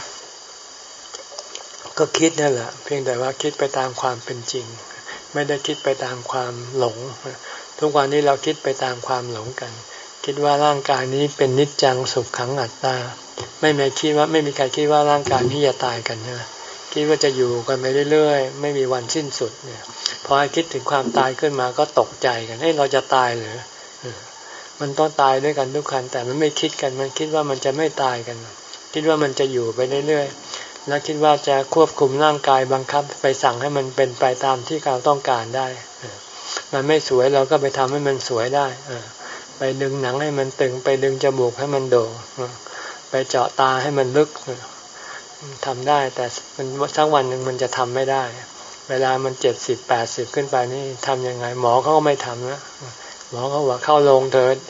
ก็คิดนั่นแหละเพียงแต่ว่าคิดไปตามความเป็นจริงไม่ได้คิดไปตามความหลงทุกวันนี้เราคิดไปตามความหลงกันคิดว่าร่างกายนี้เป็นนิจจังสุขขังอัตตาไม่มีคิดว่าไม่มีใครคิดว่าร่างกายนี้จะตายกันนะคิดว่าจะอยู่กันไปเรื่อยๆไม่มีวันสิ้นสุดเนี่ยพอให้คิดถึงความตายขึ้นมาก็ตกใจกันเฮ้ยเราจะตายเหรอมันต้องตายด้วยกันทุกคนแต่มันไม่คิดกันมันคิดว่ามันจะไม่ตายกันคิดว่ามันจะอยู่ไปเรื่อยๆแล้วคิดว่าจะควบคุมร่างกายบังคับไปสั่งให้มันเป็นไปตามที่เราต้องการได้มันไม่สวยเราก็ไปทำให้มันสวยได้ไปดึงหนังให้มันตึงไปดึงจมูกให้มันโด่งไปเจาะตาให้มันลึกทำได้แต่มันสักวันหนึ่งมันจะทำไม่ได้เวลามันเจ็ดสิบแปดสิบขึ้นไปนี่ทำยังไงหมอเขาก็ไม่ทำนะหมอเขาบอกเข้าโรงเถิด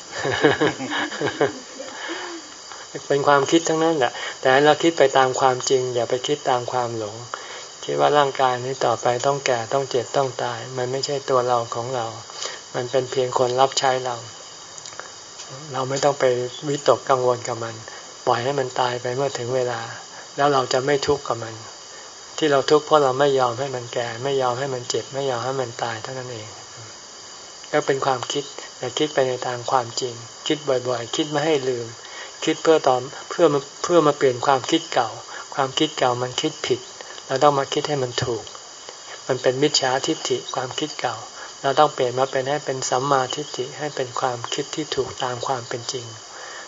เป็นความคิดทั้งนั้นแหละแต่เราคิดไปตามความจริงอย่าไปคิดตามความหลงคิดว่าร่างกายนี้ต่อไปต้องแก่ต้องเจ็บต้องตายมันไม่ใช่ตัวเราของเรามันเป็นเพียงคนรับใช้เราเราไม่ต้องไปวิตกกังวลกับมันปล่อยให้มันตายไปเมื่อถึงเวลาแล้วเราจะไม่ทุกข์กับมันที่เราทุกข์เพราะเราไม่ยอมให้มันแก่ไม่ยอมให้มันเจ็บไม่ยอมให้มันตายเท่านั้นเองก็เป็นความคิดแต่คิดไปในทางความจริงคิดบ่อยๆคิดไม่ให้ลืมคิดเพื่อตอนเพื่อมาเพื่อมาเปลี่ยนความคิดเก่าความคิดเก่ามันคิดผิดเราต้องมาคิดให้มันถูกมันเป็นมิจฉาทิฏฐิความคิดเก่าเราต้องเปลี่ยนมาเป็นให้เป็นสัมมาทิฏฐิให้เป็นความคิดที่ถูกตามความเป็นจริง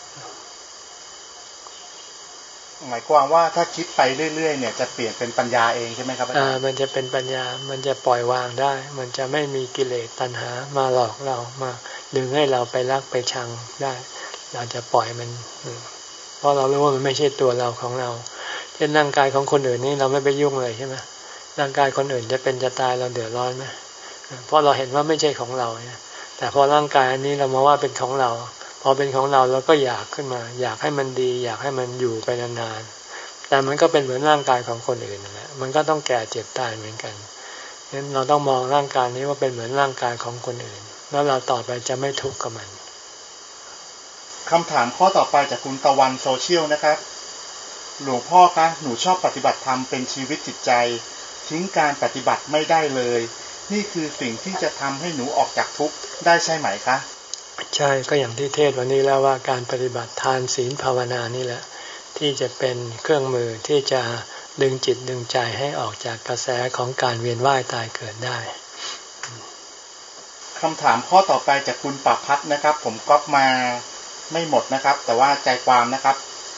หมายความว่าถ้าคิดไปเรื่อยๆเนี่ยจะเปลี่ยนเป็นปัญญาเองใช่ไหมครับอาจารย์อ่ามันจะเป็นปัญญามันจะปล่อยวางได้มันจะไม่มีกิเลสตัณหามาหลอกเรามาดึงให้เราไปรักไปชังได้เราจะปล่อยมันเพราะเรารู้ว่ามันไม่ใช่ตัวเราของเราเช่นร่างกายของคนอื่นนี่เราไม่ไปยุ่งเลยใช่ไหมร่างกายคนอื่นจะเป็นจะตายเราเดือดร้อนไหมเพราะเราเห็นว่าไม่ใช่ของเราแต่พอร่างกายอันนี้เรามาว่าเป็นของเราพอเป็นของเราเราก็อยากขึ้นมาอยากให้มันดีอยากให้มันอยู่ไปนานๆแต่มันก็เป็นเหมือนร่างกายของคนอื่นนั่นแหละมันก็ต้องแก่เจ็บตายเหมือนกันฉะนั้นเราต้องมองร่างกายนี้ว่าเป็นเหมือนร่างกายของคนอื่นแล้วเราต่อไปจะไม่ทุกข์กับมันคำถามข้อต่อไปจากคุณตะวันโซเชียลนะครับหลวงพ่อคะหนูชอบปฏิบัติธรรมเป็นชีวิตจิตใจทิ้งการปฏิบัติไม่ได้เลยนี่คือสิ่งที่จะทำให้หนูออกจากทุกข์ได้ใช่ไหมคะใช่ก็อย่างที่เทศวันนี้แล้วว่าการปฏิบัติทานศีลภาวนานี่แหละที่จะเป็นเครื่องมือที่จะดึงจิตดึงใจให้ออกจากกระแสของการเวียนว่ายตายเกิดได้คำถามข้อต่อไปจากคุณปพัฒน์นะครับผมก๊อปมาไม่หมดนะครับแต่ว่าใจความนะครับ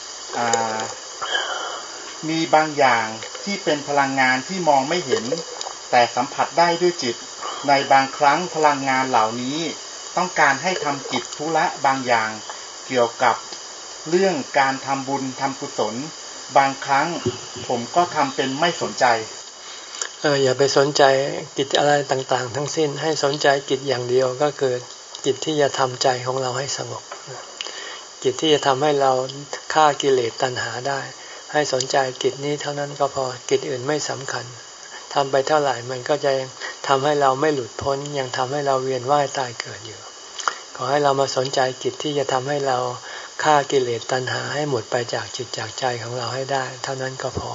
มีบางอย่างที่เป็นพลังงานที่มองไม่เห็นแต่สัมผัสได้ด้วยจิตในบางครั้งพลังงานเหล่านี้ต้องการให้ทำกิจธุระบางอย่างเกี่ยวกับเรื่องการทำบุญทำกุศลบางครั้งผมก็ทำเป็นไม่สนใจเอออย่าไปสนใจกิจอะไรต่างๆทั้งสิ้นให้สนใจกิจอย่างเดียวก็คือกิจที่จะทำใจของเราให้สงบกิจที่จะทำให้เราฆ่ากิเลสตัณหาได้ให้สนใจกิจนี้เท่านั้นก็พอกิจอื่นไม่สำคัญทำไปเท่าไหร่มันก็จะทำให้เราไม่หลุดพ้นยังทำให้เราเวียนว่ายตายเกิดอยู่ขอให้เรามาสนใจกิจที่จะทำให้เราฆ่ากิเลสตัณหาให้หมดไปจากจิตจากใจของเราให้ได้เท่านั้นก็พอ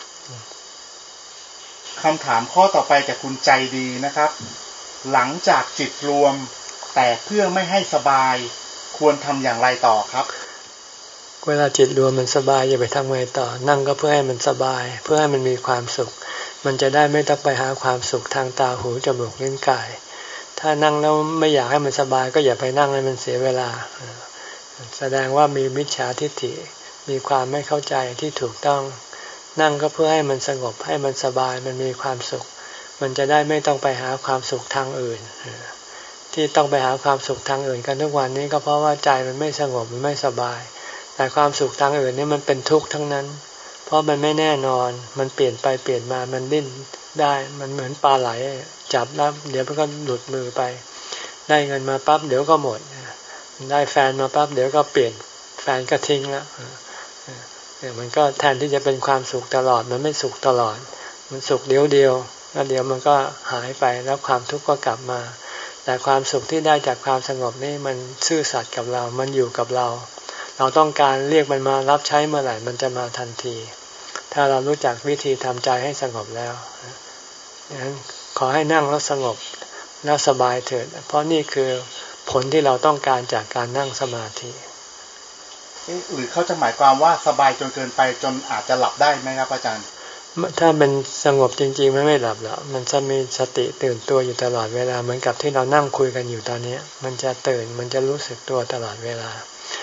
คำถามข้อต่อไปจากคุณใจดีนะครับหลังจากจิตรวมแต่เพื่อไม่ให้สบายควรทำอย่างไรต่อครับเวลาจิตรวมมันสบายอย่าไปทำไงต่อนั่งก็เพื่อให้มันสบายเพื่อให้มันมีความสุขมันจะได้ไม่ต้องไปหาความสุขทางตาหูจมูกลิ้นกายถ้านั่งแล้วไม่อยากให้มันสบายก็อย่าไปนั่งให้มันเสียเวลาแสดงว่ามีมิจฉาทิฏฐิมีความไม่เข้าใจที่ถูกต้องนั่งก็เพื่อให้มันสงบให้มันสบายมันมีความสุขมันจะได้ไม่ต้องไปหาความสุขทางอื่นที่ต้องไปหาความสุขทางอื่นกันทุกวันนี้ก็เพราะว่าใจมันไม่สงบมันไม่สบายแต่ความสุขทางอื่นนี่มันเป็นทุกข์ทั้งนั้นเพราะมันไม่แน่นอนมันเปลี่ยนไปเปลี่ยนมามันดิ้นได้มันเหมือนปลาไหลจับแล้วเดี๋ยวมันก็หลุดมือไปได้เงินมาปั๊บเดี๋ยวก็หมดได้แฟนมาปั๊บเดี๋ยวก็เปลี่ยนแฟนก็ทิ้งแล้วเนี่ยมันก็แทนที่จะเป็นความสุขตลอดมันไม่สุขตลอดมันสุขเดียวเดียวแล้วเดี๋ยวมันก็หายไปแล้วความทุกข์ก็กลับมาแต่ความสุขที่ได้จากความสงบนี่มันซื่อสัตย์กับเรามันอยู่กับเราเราต้องการเรียกมันมารับใช้เมื่อไหร่มันจะมาทันทีถ้าเรารู้จักวิธีทำใจให้สงบแล้วดังนั้นขอให้นั่งแล้วสงบแล้วสบายเถิดเพราะนี่คือผลที่เราต้องการจากการนั่งสมาธิหรือเขาจะหมายความว่าสบายจนเกินไปจนอาจจะหลับได้ไหมครับอาจารย์ถ้ามันสงบจริงๆมันไม่หลับหรอกมันจะมีสติตื่นตัวอยู่ตลอดเวลาเหมือนกับที่เรานั่งคุยกันอยู่ตอนนี้มันจะตื่นมันจะรู้สึกตัวตลอดเวลา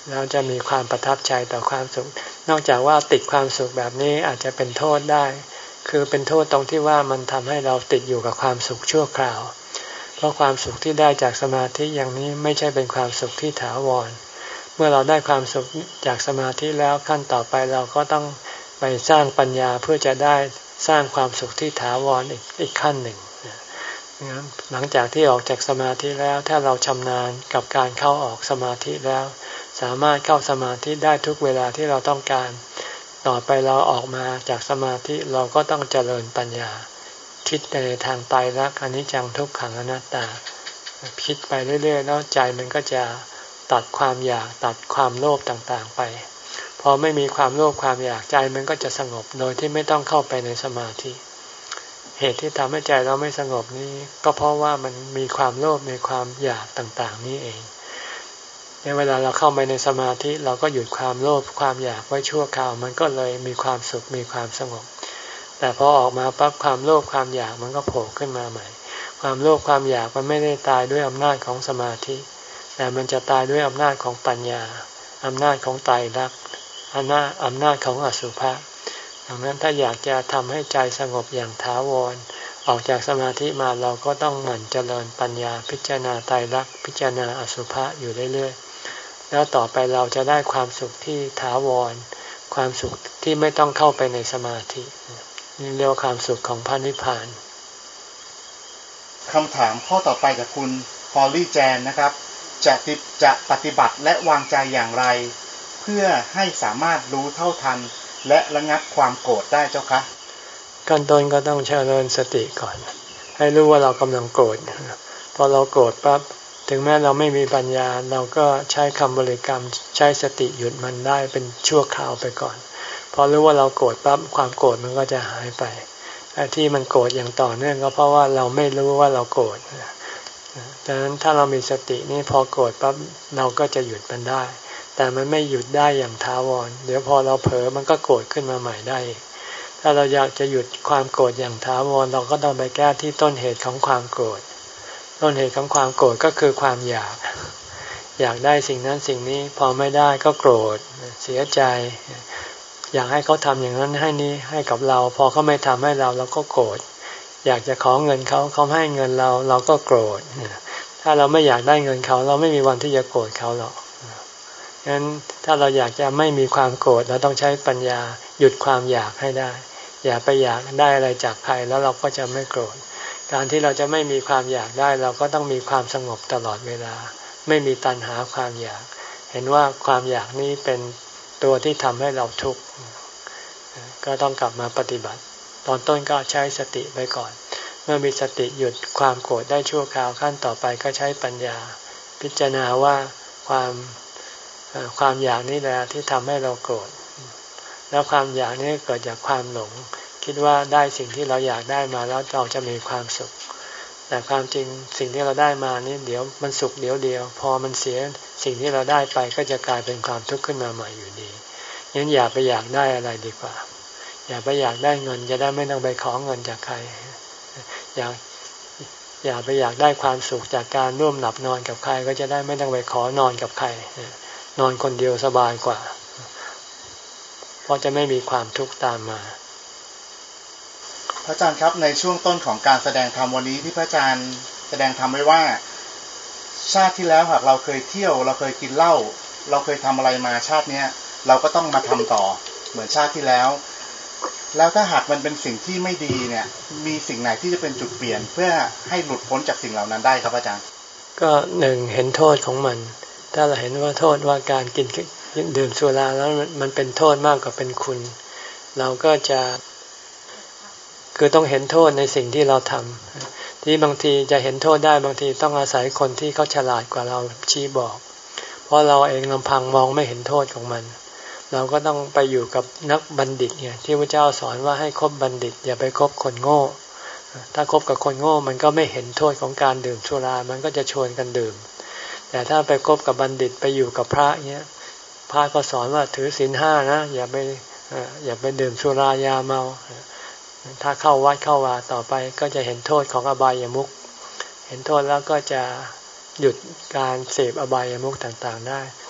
แล้วจะมีความประทับใจต่อความสุขนอกจากว่าติดความสุขแบบนี้อาจจะเป็นโทษได้คือเป็นโทษตรงที่ว่ามันทำให้เราติดอยู่กับความสุขชั่วคราวเพราะความสุขที่ได้จากสมาธิอย่างนี้ไม่ใช่เป็นความสุขที่ถาวรเมื่อเราได้ความสุขจากสมาธิแล้วขั้นต่อไปเราก็ต้องไปสร้างปัญญาเพื่อจะได้สร้างความสุขที่ถาวรอีกอีกขั้นหนึ่งหลังจากที่ออกจากสมาธิแล้วถ้าเราชำนาญกับการเข้าออกสมาธิแล้วสามารถเข้าสมาธิได้ทุกเวลาที่เราต้องการต่อไปเราออกมาจากสมาธิเราก็ต้องเจริญปัญญาคิดในทางไตรลักษณ์อนิจจังทุกขังอนัตตาคิดไปเรื่อยๆแล้วใจมันก็จะตัดความอยากตัดความโลภต่างๆไปพอไม่มีความโลภความอยากใจมันก็จะสงบโดยที่ไม่ต้องเข้าไปในสมาธิเหตุที่ทำให้ใจเราไม่สงบนี้ก็เพราะว่ามันมีความโลภมีความอยากต่างๆนี้เองในเวลาเราเข้าไปในสมาธิเราก็หยุดความโลภความอยากไว้ชั่วคราวมันก็เลยมีความสุขมีความสงบแต่พอออกมาปั๊บความโลภความอยากมันก็โผล่ขึ้นมาใหม่ความโลภความอยากมันไม่ได้ตายด้วยอำนาจของสมาธิแต่มันจะตายด้วยอำนาจของปัญญาอำนาจของไตรลักษณ์อำนาจอำนาจของอสุภะดังนั้นถ้าอยากจะทำให้ใจสงบอย่างถาวรออกจากสมาธิมาเราก็ต้องหมั่นเจริญปัญญาพิจารณาไตรลักษณ์พิจารณาอสุภะอยู่เรื่อยๆแล้วต่อไปเราจะได้ความสุขที่ถาวรความสุขที่ไม่ต้องเข้าไปในสมาธินี่เรียกว่าความสุขของพระนิพพานคำถามข้อต่อไปจากคุณพอลลี่แจนนะครับจะจะปฏิบัติและวางใจอย่างไรเพื่อให้สามารถรู้เท่าทันและระงับความโกรธได้เจ้าคะขั้นต้นก็ต้องเจริญสติก่อนให้รู้ว่าเรากำลังโกรธพอเราโกรธปั๊บถึงแม้เราไม่มีปัญญาเราก็ใช้คำบริกรรมใช้สติหยุดมันได้เป็นชั่วคราวไปก่อนพอรู้ว่าเราโกรธปั๊บความโกรธมันก็จะหายไปไอ้ที่มันโกรธอย่างต่อเนื่องก็เพราะว่าเราไม่รู้ว่าเราโกรธดังนั้นถ้าเรามีสตินี่พอโกรธปั๊บเราก็จะหยุดมันได้แต่มันไม่หยุดได้อย่างถาวรเดี๋ยวพอเราเผลอมันก็โกรธขึ้นมาใหม่ได้ถ้าเราอยากจะหยุดความโกรธอย่างถาวรเราก็ต้องไปแก้ที่ต้นเหตุของความโกรธต้นเหตุของความโกรธก็คือความอยากอยากได้สิ่งนั้นสิ่งนี้พอไม่ได้ก็โกรธเสียใจอยากให้เขาทำอย่างนั้นให้นี้ให้กับเราพอเขาไม่ทำให้เราเราก็โกรธอยากจะขอเงินเขาเขาให้เงินเราเราก็โกรธถ้าเราไม่อยากได้เงินเขาเราไม่มีวันที่จะโกรธเขาหรอกงั้นถ้าเราอยากจะไม่มีความโกรธเราต้องใช้ปัญญาหยุดความอยากให้ได้อย่าไปอยากได้อะไรจากใครแล้วเราก็จะไม่โกรธการที่เราจะไม่มีความอยากได้เราก็ต้องมีความสงบตลอดเวลาไม่มีตัณหาความอยากเห็นว่าความอยากนี้เป็นตัวที่ทำให้เราทุกข์ก็ต้องกลับมาปฏิบัติตอนต้นก็ใช้สติไปก่อนเมื่อมีสติหยุดความโกรธได้ชั่วคราวขั้นต่อไปก็ใช้ปัญญาพิจารณาว่าความความอยากนี่แหละที่ทำให้เราโกรธแล้วความอยากนี้เกิดจากความหลงคิดว่าได้สิ่งที่เราอยากได้มาแล้วเราจะมีความสุขแต่ความจริงสิ่งที่เราได้มานี่เดี๋ยวมันสุขเดี๋ยวเดียวพอมันเสียสิ่งที่เราได้ไปก็จะกลายเป็นความทุกข์ขึ้นมาใหม่อยู่ดีงั้นอย่าไปอยากได้อะไรดีกว่าอย่าไปอยากได้เงินจะได้ไม่ต้องไปขอเงินจากใครอย่าอย่าไปอยากได้ความสุขจากการร่วมหลับนอนกับใครก็จะได้ไม่ต้องไปขอนอนกับใครนอนคนเดียวสบายกว่าเพราะจะไม่มีความทุกข์ตามมาพระอาจารย์ครับในช่วงต้นของการแสดงธรรมวันนี้ที่พระอาจารย์แสดงธรรมไว้ว่าชาติที่แล้วหากเราเคยเที่ยวเราเคยกินเหล้าเราเคยทำอะไรมาชาติเนี้ยเราก็ต้องมาทำต่อเหมือนชาติที่แล้วแล้วถ้าหากมันเป็นสิ่งที่ไม่ดีเนี่ยมีสิ่งไหนที่จะเป็นจุดเปลี่ยนเพื่อให้หลุดพ้นจากสิ่งเหล่านั้นได้ครับอาจารย์ก็หนึ่งเห็นโทษของมันถ้าเราเห็นว่าโทษว่าการกินดื่มสุราแล้วมันเป็นโทษมากกว่าเป็นคุณเราก็จะคือต้องเห็นโทษในสิ่งที่เราทำที่บางทีจะเห็นโทษได้บางทีต้องอาศัยคนที่เขาฉลาดกว่าเราชี้บอกเพราะเราเองลำพังมองไม่เห็นโทษของมันเราก็ต้องไปอยู่กับนักบัณฑิตไงที่พระเจ้าสอนว่าให้คบบัณฑิตอย่าไปคบคนโง่ถ้าคบกับคนโง่มันก็ไม่เห็นโทษของการดื่มสุรามันก็จะชวนกันดื่มแต่ถ้าไปคบกับบัณฑิตไปอยู่กับพระเงี้ยพระก็สอนว่าถือศีลห้านะอย่าไปอย่าไปดื่มสุรายาเมาถ้าเข้าวัดเข้าวาต่อไปก็จะเห็นโทษของอบายามุขเห็นโทษแล้วก็จะหยุดการเสพอบายามุขต่างๆได้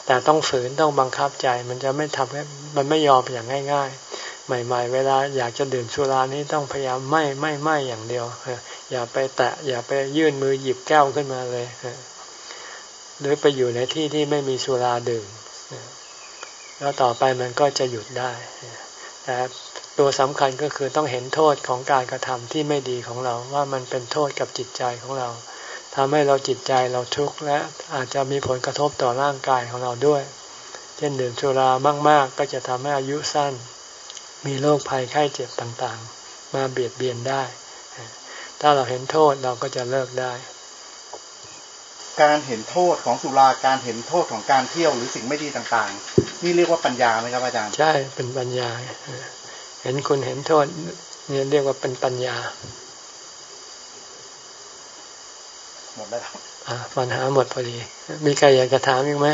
แต่ต้องฝืนต้องบังคับใจมันจะไม่ทำให้มันไม่ยอมอย่างง่ายๆใหม่ๆเวลาอยากจะดื่มสุรานี้ต้องพยายามไม่ไม่ไม่อย่างเดียวอย่าไปแตะอย่าไปยื่นมือหยิบแก้วขึ้นมาเลยหรือไปอยู่ในที่ที่ไม่มีสุราดื่มแล้วต่อไปมันก็จะหยุดได้แต่ตัวสำคัญก็คือต้องเห็นโทษของการกระทำที่ไม่ดีของเราว่ามันเป็นโทษกับจิตใจของเราทำให้เราจิตใจเราทุกข์และอาจจะมีผลกระทบต่อร่างกายของเราด้วยเช่นดื่มสุรามากๆก็จะทำให้อายุสั้นมีโรคภัยไข้เจ็บต่างๆมาเบียดเบียนได้ถ้าเราเห็นโทษเราก็จะเลิกได้การเห็นโทษของสุราการเห็นโทษของการเที่ยวหรือสิ่งไม่ดีต่างๆนี่เรียกว่าปัญญาไหมครับอาจารย์ใช่เป็นปัญญาเห็นคุณเห็นโทษนี่เรียกว่าเป็นปัญญาหมดแล้วครับปัญหาหมดพอดีมีใครอยากจะถามอีกไหม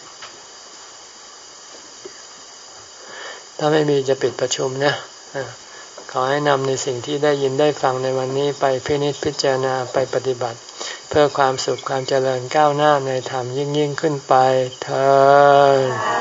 ถ้าไม่มีจะปิดประชุมนะขอให้นำในสิ่งที่ได้ยินได้ฟังในวันนี้ไปพินิจพิจารณาไปปฏิบัติเพื่อความสุขความเจริญก้าวหน้าในธรรมยิ่งยิ่งขึ้นไปเถิด